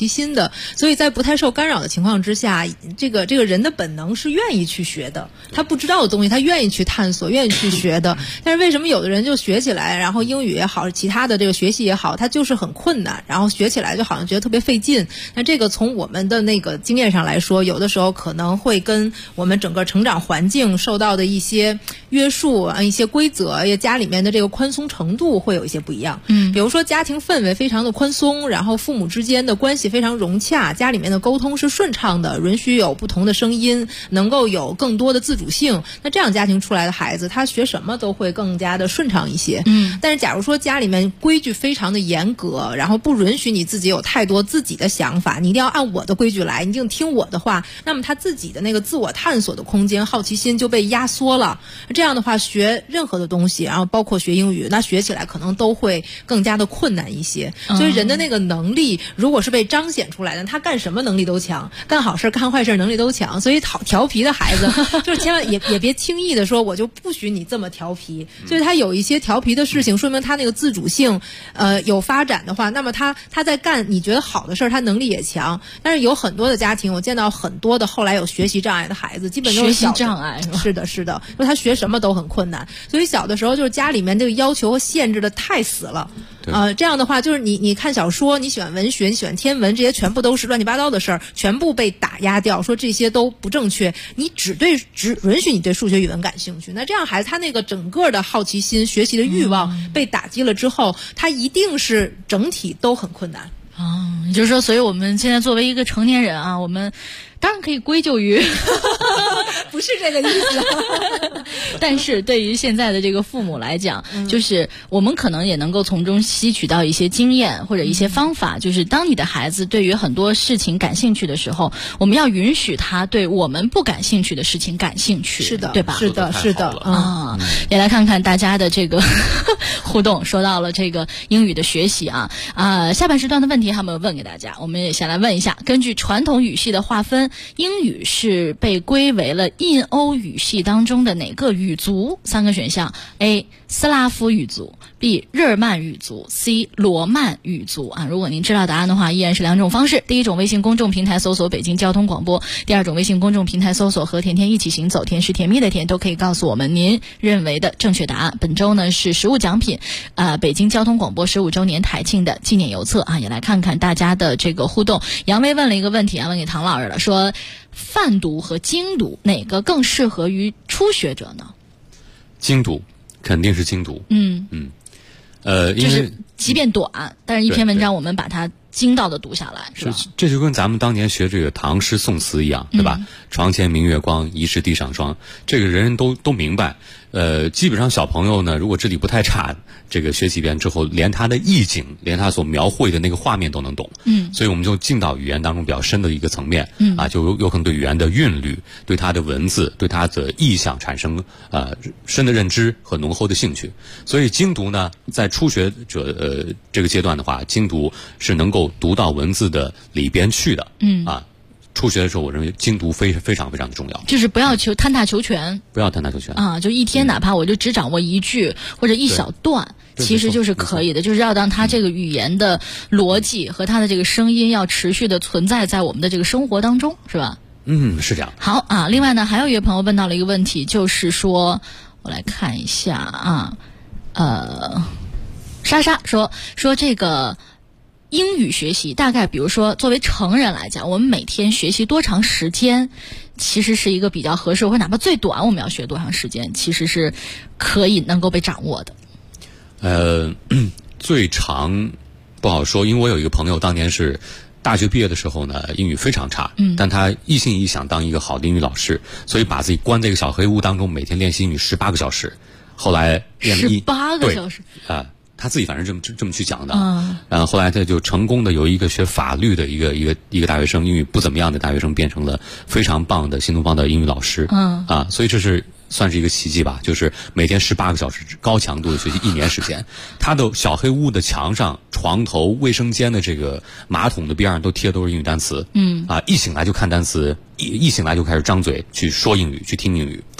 奇心的，所以在不太受干扰的情况之下，这个人的本能是愿意去学的，他不知道的东西他愿意去探索，愿意去学的。但是为什么有的人就学起来，然后英语也好，其他的这个学习也好，他就是很困难，然后学起来就好像觉得特别费劲。那这个从我们的那个经验上来说，有的时候可能会跟我们整个成长环境受到的一些约束啊、一些规则，家里面的这个宽松程度会有一些不一样。比如说家庭氛围非常的宽松，然后父母之间的关系非常融洽，家里面的沟通是顺畅的，允许有不同的声音，能够有更多的自主性。那这样家庭出来的孩子，他学什么都会更加的顺畅一些。但是假如说家里面规矩非常的严格，然后不允许你自己有太多自己的想法，你一定要按我的规矩来，你一定听我的话，那么他自己的那个自我探索的空间、好奇心就被压缩了。这样的话，学任何的东西，然后包括学英语，那学起来可能都会更加的困难一些。所以人的那个能力如果是被彰显出来的，他干什么能力都强，干好事干坏事能力都强。所以调皮的孩子就是千万也别轻易的说我就不许你这么调皮。所以他有一些调皮的事情，说明他那个自主性有发展的话，那么他在干你觉得好的事儿，他能力也强。但是有很多的家庭，我见到很多的后来有学习障碍的孩子，基本都是学习障碍。 是的，因为他学什么都很困难，所以小的时候就是家里面这个要求和限制的太死了。这样的话就是你看小说，你喜欢文学，你喜欢天文，这些全部都是乱七八糟的事儿，全部被打压掉，说这些都不正确，你只允许你对数学语文感兴趣。那这样孩子他那个整个的好奇心、学习的欲望被打击了之后，他一定是整体都很困难。 也就是说，所以我们现在作为一个成年人啊，我们当然可以归咎于不是这个意思但是对于现在的这个父母来讲，就是我们可能也能够从中吸取到一些经验或者一些方法，就是当你的孩子对于很多事情感兴趣的时候，我们要允许他对我们不感兴趣的事情感兴趣。 是的， 对吧？ 是的也来看看大家的这个互动，说到了这个英语的学习下半时段的问题还没有问给大家，我们也先来问一下，根据传统语系的划分，英语是被归为了印欧语系当中的哪个语族？3个选项 ：A. 斯拉夫语族 ，B. 日耳曼语族 ，C. 罗曼语族如果您知道答案的话，依然是2种方式。第一种微信公众平台搜索北京交通广播，第二种微信公众平台搜索和甜甜一起行走，甜是甜蜜的甜，都可以告诉我们您认为的正确答案。本周呢是实物奖品，北京交通广播15周年台庆的纪念邮册也来看看大家的这个互动。杨威问了一个问题问给唐老师了，说泛读和精读哪个更适合于初学者呢？ 精读肯定是精读。 就是即便短，但是一篇文章我们把它精到的读下来，是吧？ 这就跟咱们当年学这个唐诗宋词一样，对吧？床前明月光，疑是地上霜，这个人人都明白。基本上小朋友呢，如果智力不太差，这个学几遍之后，连他的意境，连他所描绘的那个画面都能懂。所以我们就进到语言当中比较深的一个层面。就有可能对语言的韵律，对它的文字，对它的意象产生深的认知和浓厚的兴趣。所以精读呢，在初学者这个阶段的话，精读是能够读到文字的里边去的。初学的时候，我认为精读非常非常的重要， 就是不要贪大求全， 就一天哪怕我就只掌握一句或者一小段，其实就是可以的，就是要让它这个语言的逻辑和它的这个声音要持续的存在在我们的这个生活当中，是吧？ 是这样。 好另外呢，还有一位朋友问到了一个问题，就是说，我来看一下莎莎说这个英语学习大概比如说作为成人来讲，我们每天学习多长时间其实是一个比较合适，或者哪怕最短我们要学多长时间其实是可以能够被掌握的。 最长不好说，因为我有一个朋友当年是大学毕业的时候呢，英语非常差，但他一心一意想当一个好的英语老师，所以把自己关在一个小黑屋当中，每天练习英语18个小时，后来练了 18个小时他自己反正这么去讲的。然后后来他就成功的由一个学法律的一个大学生，英语不怎么样的大学生，变成了非常棒的新东方的英语老师。所以这是算是一个奇迹吧，就是每天18个小时高强度的学习1年时间。他的小黑屋的墙上、床头、卫生间的这个马桶的边上都贴的都是英语单词。一醒来就看单词，一醒来就开始张嘴去说英语，去听英语。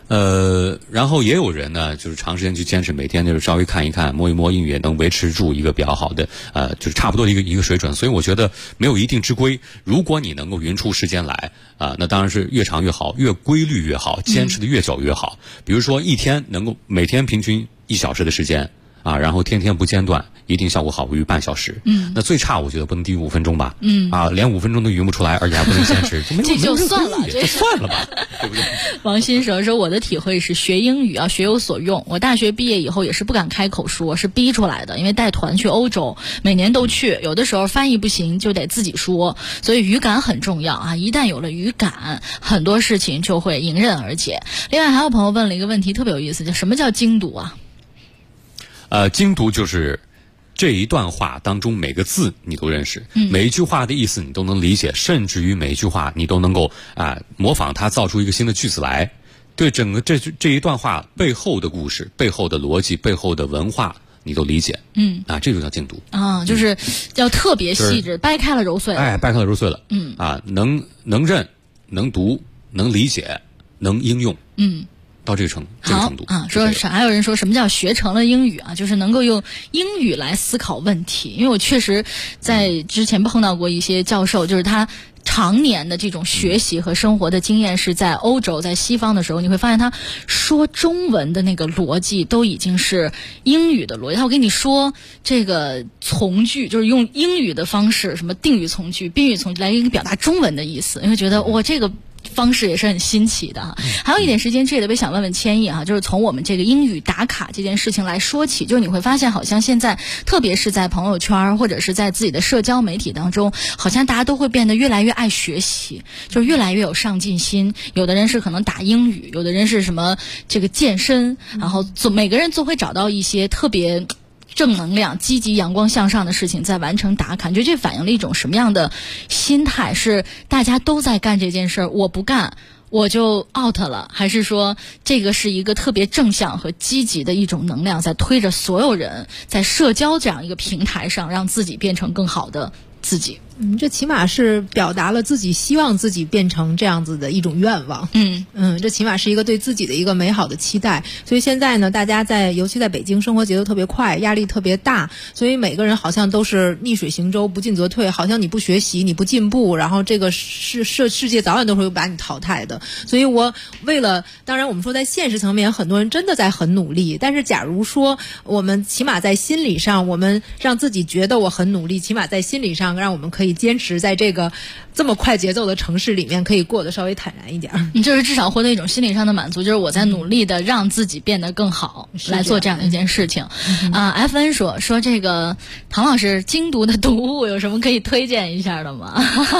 然后也有人呢，就是长时间去坚持，每天就是稍微看一看、摸一摸英语，也能维持住一个比较好的就是差不多的一个水准。所以我觉得没有一定之规，如果你能够匀出时间来那当然是越长越好，越规律越好，坚持的越久越好。比如说一天能够每天平均1小时的时间然后天天不间断，一定效果好于半小时。那最差我觉得不能低于5分钟吧。连5分钟都匀不出来，而且还不能坚持， 这就算了， 这算了吧，对不对？ 王新说我的体会是学英语要学有所用。我大学毕业以后也是不敢开口说，是逼出来的，因为带团去欧洲，每年都去，有的时候翻译不行就得自己说，所以语感很重要一旦有了语感，很多事情就会迎刃而解。另外还有朋友问了一个问题特别有意思，就什么叫精读啊？ 精读就是这一段话当中每个字你都认识，每一句话的意思你都能理解，甚至于每一句话你都能够模仿它造出一个新的句子来，对整个这一段话背后的故事、背后的逻辑、背后的文化你都理解。这就叫精读就是要特别细致，掰开了揉碎了。 掰开了揉碎了。能认、能读、能理解、能应用。到这个程度还有人说什么叫学成了英语就是能够用英语来思考问题。因为我确实在之前碰到过一些教授，就是他常年的这种学习和生活的经验是在欧洲、在西方的时候，你会发现他说中文的那个逻辑都已经是英语的逻辑。他会跟你说这个从句，就是用英语的方式，什么定语从句、宾语从句来给你表达中文的意思，你会觉得这个方式也是很新奇的还有一点时间，这也特别想问问千亿就是从我们这个英语打卡这件事情来说起，就是你会发现好像现在特别是在朋友圈或者是在自己的社交媒体当中，好像大家都会变得越来越爱学习，就是越来越有上进心。有的人是可能打英语，有的人是什么这个健身，然后每个人都会找到一些特别正能量、积极、阳光向上的事情在完成打卡。你觉得这反映了一种什么样的心态？是大家都在干这件事儿，我不干我就 out 了，还是说这个是一个特别正向和积极的一种能量，在推着所有人在社交这样一个平台上，让自己变成更好的自己？ 这起码是表达了自己希望自己变成这样子的一种愿望。这起码是一个对自己的一个美好的期待。所以现在呢，大家尤其在北京，生活节奏特别快，压力特别大，所以每个人好像都是逆水行舟，不进则退，好像你不学习，你不进步，然后这个世界早晚都会把你淘汰的。所以当然我们说在现实层面，很多人真的在很努力，但是假如说我们起码在心理上，我们让自己觉得我很努力，起码在心理上让我们可以坚持在这个这么快节奏的城市里面，可以过得稍微坦然一点。 你就是至少获得一种心理上的满足，就是我在努力的让自己变得更好，来做这样一件事情。FN 说这个唐老师精读的读物有什么可以推荐一下的吗？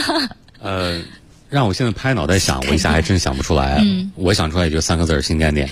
让我现在拍脑袋想，我一下还真想不出来。我想出来也就3个字：新点点。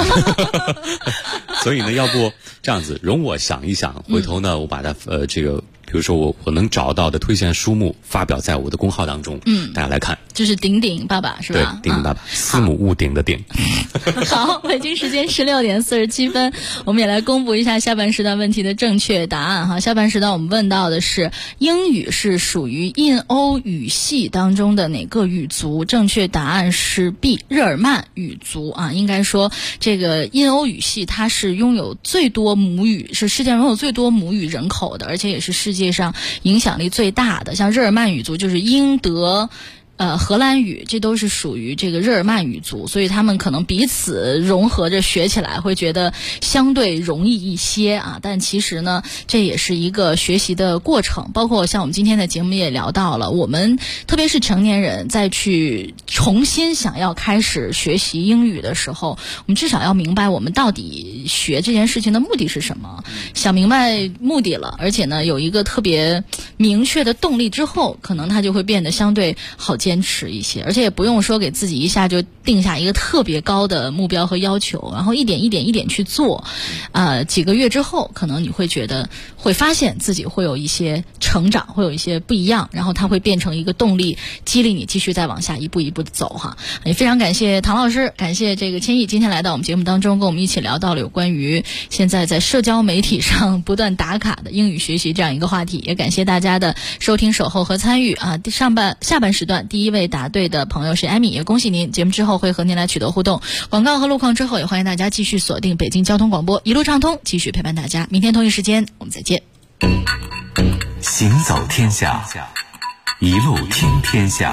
所以呢，要不这样子，容我想一想，回头呢，我把它比如说我能找到的推荐书目发表在我的公号当中，大家来看。 就是顶顶爸爸是吧？ 对，顶顶爸爸，司母戊鼎的鼎。 好，北京时间16点47分，我们也来公布一下下半时段问题的正确答案下半时段我们问到的是英语是属于印欧语系当中的哪个语族？正确答案是 B， 日耳曼语族应该说这个印欧语系它是拥有最多母语，是世界上拥有最多母语人口的，而且也是世界上影响力最大的。像日耳曼语族就是英德荷兰语，这都是属于这个日耳曼语族，所以他们可能彼此融合着学起来会觉得相对容易一些但其实呢，这也是一个学习的过程。包括像我们今天的节目也聊到了，我们特别是成年人再去重新想要开始学习英语的时候，我们至少要明白我们到底学这件事情的目的是什么。想明白目的了，而且呢有一个特别明确的动力之后，可能它就会变得相对好坚持一些，而且也不用说给自己一下就定下一个特别高的目标和要求，然后一点一点去做，几个月之后，可能你会觉得会发现自己会有一些成成长，会有一些不一样，然后它会变成一个动力，激励你继续再往下一步一步的走哈。也非常感谢唐老师，感谢这个千亿今天来到我们节目当中，跟我们一起聊到了有关于现在在社交媒体上不断打卡的英语学习这样一个话题。也感谢大家的收听、守候和参与啊！下半时段第一位答对的朋友是艾米，也恭喜您。节目之后会和您来取得互动。广告和路况之后，也欢迎大家继续锁定北京交通广播，一路畅通，继续陪伴大家。明天同一时间我们再见。 行走天下，一路听天下。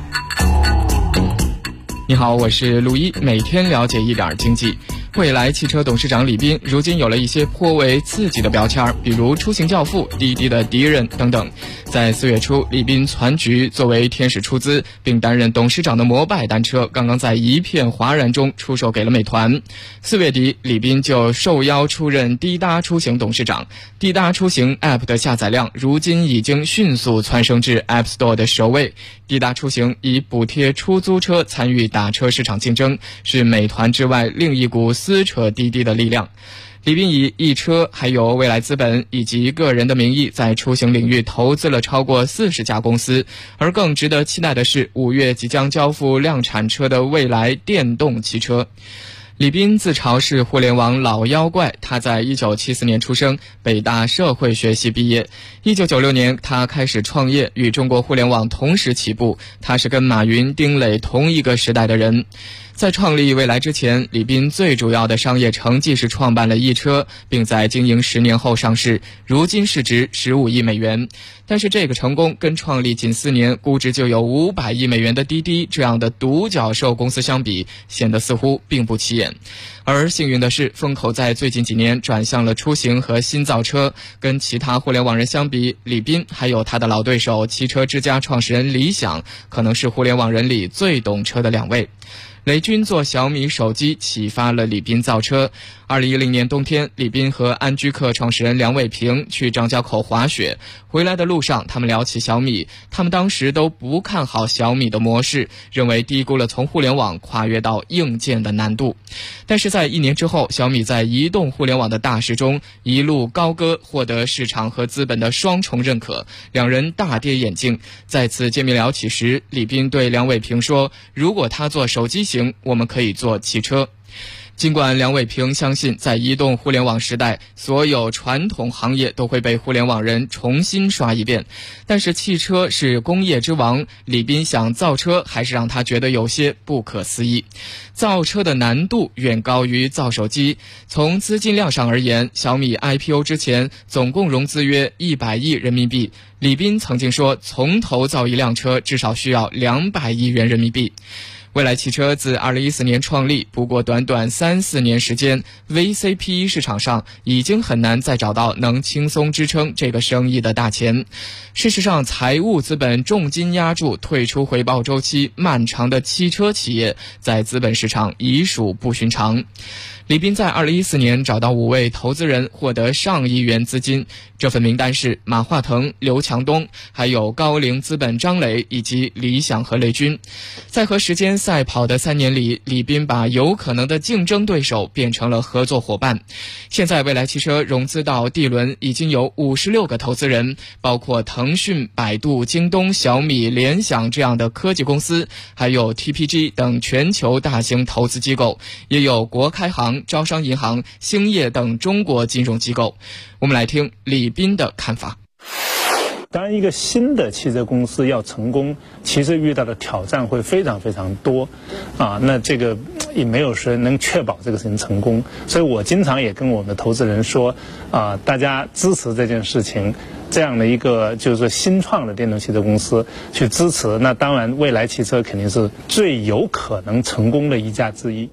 你好，我是陆一，每天了解一点经济。蔚来汽车董事长李斌如今有了一些颇为刺激的标签，比如出行教父、滴滴的敌人等等。在4月初，李斌攒局作为天使出资并担任董事长的摩拜单车刚刚在一片哗然中出售给了美团。4月底，李斌就受邀出任滴答出行董事长。滴答出行 App 的下载量如今已经迅速蹿升至 App Store 的首位。滴答出行以补贴出租车参与打车市场竞争，是美团之外另一股撕扯滴滴的力量。李斌以易车还有蔚来资本以及个人的名义在出行领域投资了超过40家公司，而更值得期待的是5月即将交付量产车的蔚来电动汽车。李斌自嘲是互联网老妖怪，他在1974年出生，北大社会学系毕业。1996年他开始创业，与中国互联网同时起步，他是跟马云、丁磊同一个时代的人。在创立蔚来之前，李斌最主要的商业成绩是创办了易车，并在经营10年后上市，如今市值15亿美元。但是这个成功跟创立仅4年估值就有500亿美元的滴滴这样的独角兽公司相比，显得似乎并不起眼。而幸运的是，风口在最近几年转向了出行和新造车，跟其他互联网人相比，李斌还有他的老对手汽车之家创始人李想，可能是互联网人里最懂车的2位。雷军做小米手机启发了李斌造车。2010年冬天，李斌和安居客创始人梁伟平去张家口滑雪，回来的路上他们聊起小米，他们当时都不看好小米的模式，认为低估了从互联网跨越到硬件的难度。但是在1年之后，小米在移动互联网的大势中一路高歌，获得市场和资本的双重认可，两人大跌眼镜。再次见面聊起时，李斌对梁伟平说，如果他做手机型，我们可以做汽车。尽管梁伟平相信在移动互联网时代，所有传统行业都会被互联网人重新刷一遍，但是汽车是工业之王，李斌想造车还是让他觉得有些不可思议。造车的难度远高于造手机。从资金量上而言，小米 IPO 之前总共融资约100亿人民币。李斌曾经说，从头造一辆车至少需要200亿元人民币。蔚来汽车自2014年创立，不过短短3-4年时间 ，VCPE 市场上已经很难再找到能轻松支撑这个生意的大钱。事实上，财务资本重金压住、退出回报周期漫长的汽车企业，在资本市场已属不寻常。李斌在2014年找到5位投资人，获得上亿元资金。这份名单是马化腾、刘强东，还有高瓴资本张磊以及理想和雷军。在和时间赛跑的3年里，李斌把有可能的竞争对手变成了合作伙伴。现在蔚来汽车融资到 D 轮已经有56个投资人，包括腾讯、百度、京东、小米、联想这样的科技公司，还有 TPG 等全球大型投资机构，也有国开行、招商银行、兴业等中国金融机构。我们来听李斌的看法。 当然，一个新的汽车公司要成功，其实遇到的挑战会非常非常多，那这个也没有谁能确保这个事情成功。所以我经常也跟我们的投资人说，大家支持这件事情，这样的一个就是说新创的电动汽车公司去支持，那当然蔚来汽车肯定是最有可能成功的一家之一。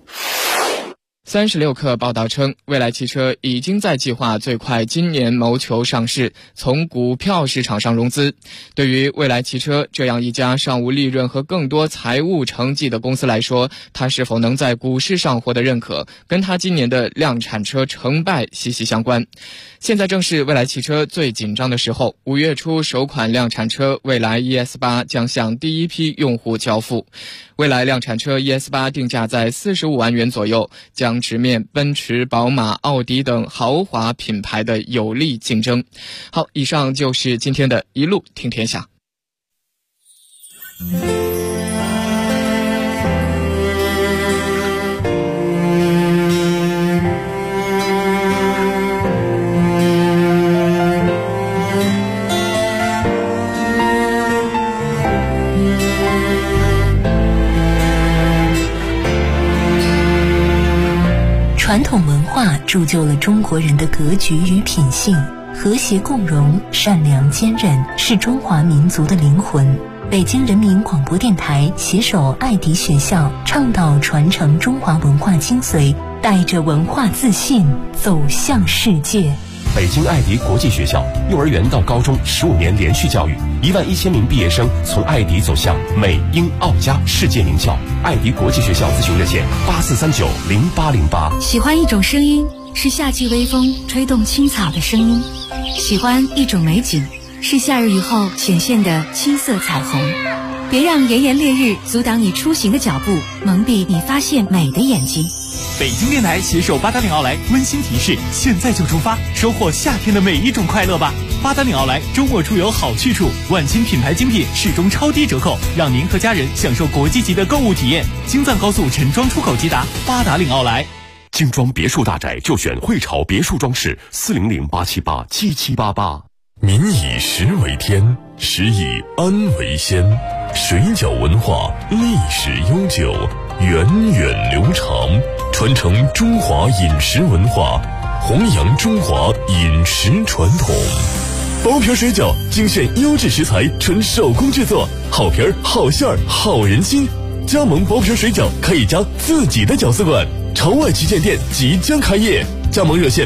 36氪报道称，蔚来汽车已经在计划最快今年谋求上市，从股票市场上融资。对于蔚来汽车这样一家尚无利润和更多财务成绩的公司来说，它是否能在股市上获得认可，跟它今年的量产车成败息息相关。现在正是蔚来汽车最紧张的时候，5月初首款量产车蔚来 ES8 将向第一批用户交付。蔚来量产车 ES8 定价在45万元左右，将将直面奔驰、宝马、奥迪等豪华品牌的有力竞争。好，以上就是今天的一路听天下。 传统文化铸就了中国人的格局与品性，和谐共荣、善良坚韧是中华民族的灵魂。北京人民广播电台携手爱迪学校，倡导传承中华文化精髓，带着文化自信走向世界。 北京爱迪国际学校幼儿园到高中15年连续教育，11000名毕业生从爱迪走向美英澳加世界名校。爱迪国际学校咨询热线84390808。 喜欢一种声音，是夏季微风吹动青草的声音；喜欢一种美景，是夏日雨后显现的青色彩虹。别让炎炎烈日阻挡你出行的脚步，蒙蔽你发现美的眼睛。 北京电台携手八达岭奥莱温馨提示：现在就出发，收获夏天的每一种快乐吧！八达岭奥莱周末出游好去处，万千品牌精品始终超低折扣，让您和家人享受国际级的购物体验。京藏高速陈庄出口直达八达岭奥莱。 精装别墅大宅就选汇潮别墅装饰，400-878-7788。 民以食为天，食以安为先。水饺文化历史悠久，源远流长，传承中华饮食文化，弘扬中华饮食传统。包皮水饺精选优质食材，纯手工制作，好皮儿、好馅儿、好人心。加盟包皮水饺可以加自己的饺子馆。朝外旗舰店即将开业，加盟热线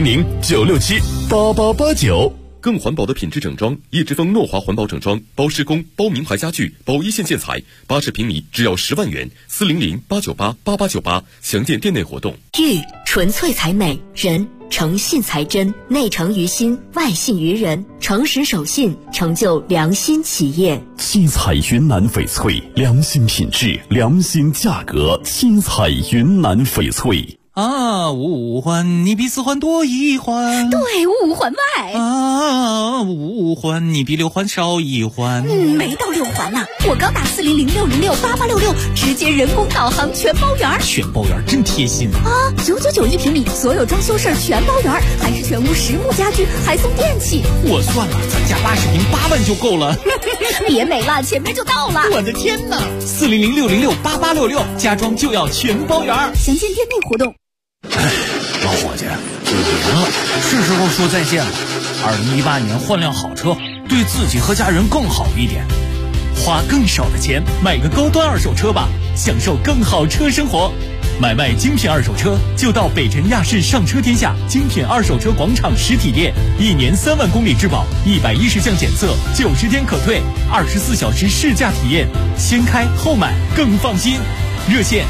400-967-8889。 更环保的品质整装，叶之峰诺华环保整装，包施工、包名牌家具、包一线建材，80平米只要10万元，400-898-8898，详见店内活动。 玉纯粹才美，人诚信才真，内诚于心，外信于人，诚实守信，成就良心企业。 七彩云南翡翠，良心品质，良心价格，七彩云南翡翠。 五环你比4环多1环， 对，5环外。 5环你比6环少1环。 没到6环呢，我刚打400-606-8866，直接人工导航全包圆。 全包圆真贴心 ！9991平米，所有装修事儿全包圆，还是全屋实木家具，还送电器。 我算了，咱家80平8万就够了。 别美了，前面就到了。 我的天哪！400-606-8866，家装就要全包圆。 详见店内活动。 老伙计，别了，是时候说再见了。2018年换辆好车，对自己和家人更好一点。花更少的钱买个高端二手车吧，享受更好车生活。买卖精品二手车就到北辰亚市上车天下精品二手车广场实体店，1年3万公里质保，110项检测，90天可退，24小时试驾体验，先开后买更放心。热线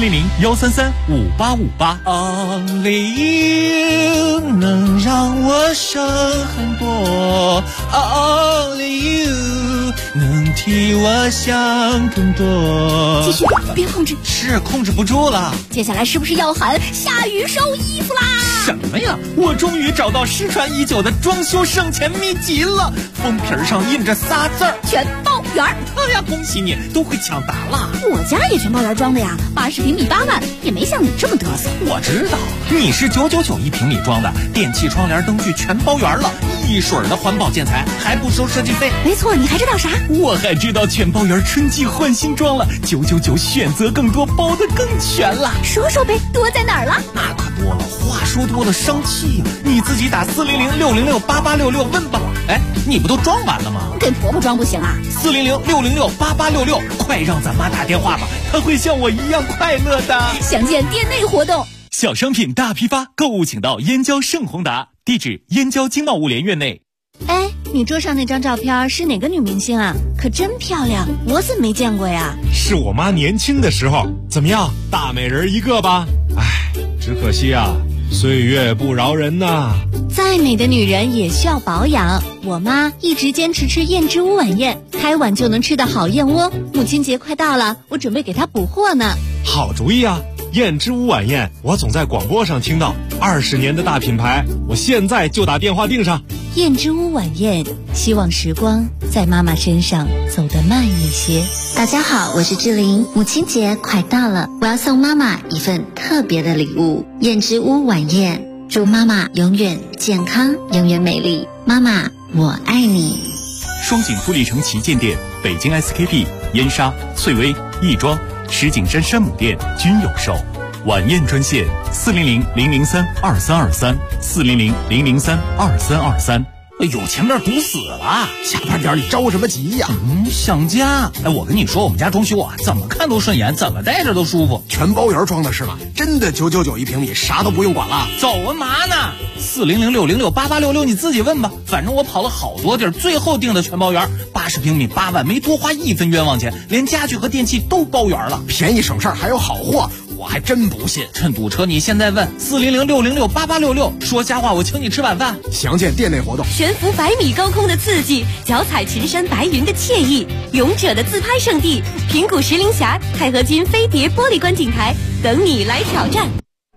400-133-5858。Only you 能让我省很多 ，Only you 能替我想更多。 继续，别控制， 是控制不住了。 接下来是不是要喊下雨收衣服啦？ 什么呀？我终于找到失传已久的装修省钱秘籍了，封皮上印着仨字儿： 全包圆。 哎呀，恭喜你，都会抢答了。 我家也全包圆装的呀，80平米8万，也没像你这么嘚瑟。 我知道，你是9991平米装的，电器、窗帘、灯具全包圆了，一水儿的环保建材，还不收设计费。 没错，你还知道啥？ 我还知道全包圆春季换新装了，999选择更多，包得更全了。 说说呗，多在哪儿了？ 那可多了，话说多了生气呀！你自己打400-606-8866问吧。哎，你不都装完了吗？ 给婆婆装不行啊 ？400-606-8866，快让咱妈打电话吧，她会像我一样快乐的。 详见店内活动。 小商品大批发，购物请到燕郊盛宏达，地址燕郊经贸物联院内。 哎，你桌上那张照片是哪个女明星啊？可真漂亮，我怎么没见过呀？ 是我妈年轻的时候。怎么样，大美人一个吧？哎，只可惜啊，岁月不饶人呐。 再美的女人也需要保养，我妈一直坚持吃燕之屋晚宴，开碗就能吃的好燕窝。母亲节快到了，我准备给她补货呢。 好主意啊！ 燕之屋晚宴，我总在广播上听到，20年的大品牌，我现在就打电话订上。 燕之屋晚宴，希望时光在妈妈身上走得慢一些。 大家好，我是志玲，母亲节快到了，我要送妈妈一份特别的礼物——燕之屋晚宴，祝妈妈永远健康，永远美丽。妈妈，我爱你。 双井富力城旗舰店、北京 SKP、燕莎、翠微、亦庄、石景山山姆店均有售。晚宴专线400-003-2323，400-003-2323。 哎呦，前面堵死了，下班点你着什么急呀？想家。哎，我跟你说，我们家装修啊，怎么看都顺眼，怎么待着都舒服。 全包圆装的是吗？真的999一平米，啥都不用管了。 走啊嘛呢？4006068866，你自己问吧。反正我跑了好多地儿，最后定的全包圆，80平米8万，没多花1分冤枉钱，连家具和电器都包圆了， 便宜省事儿还有好货。我还真不信， 趁堵车你现在问40006068866，说瞎话我请你吃晚饭。 详见店内活动。 悬浮100米高空的刺激，脚踩群山白云的惬意，勇者的自拍圣地平谷石林峡钛合金飞碟玻璃观景台等你来挑战。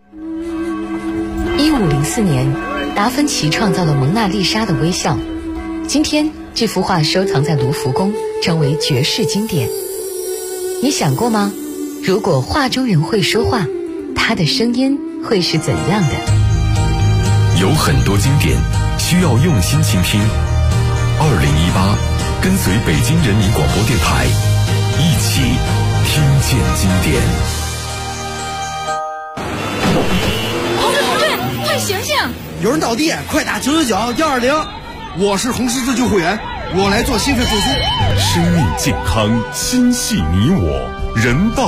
1504年，达芬奇创造了蒙娜丽莎的微笑，今天这幅画收藏在卢浮宫，成为绝世经典。你想过吗？如果画中人会说话，他的声音会是怎样的？ 有很多经典需要用心倾听。2018，跟随北京人民广播电台，一起听见经典。 同志，快醒醒！ 有人倒地，快打999-120。我是红十字救护员，我来做心肺复苏。 生命健康，心系你我，人道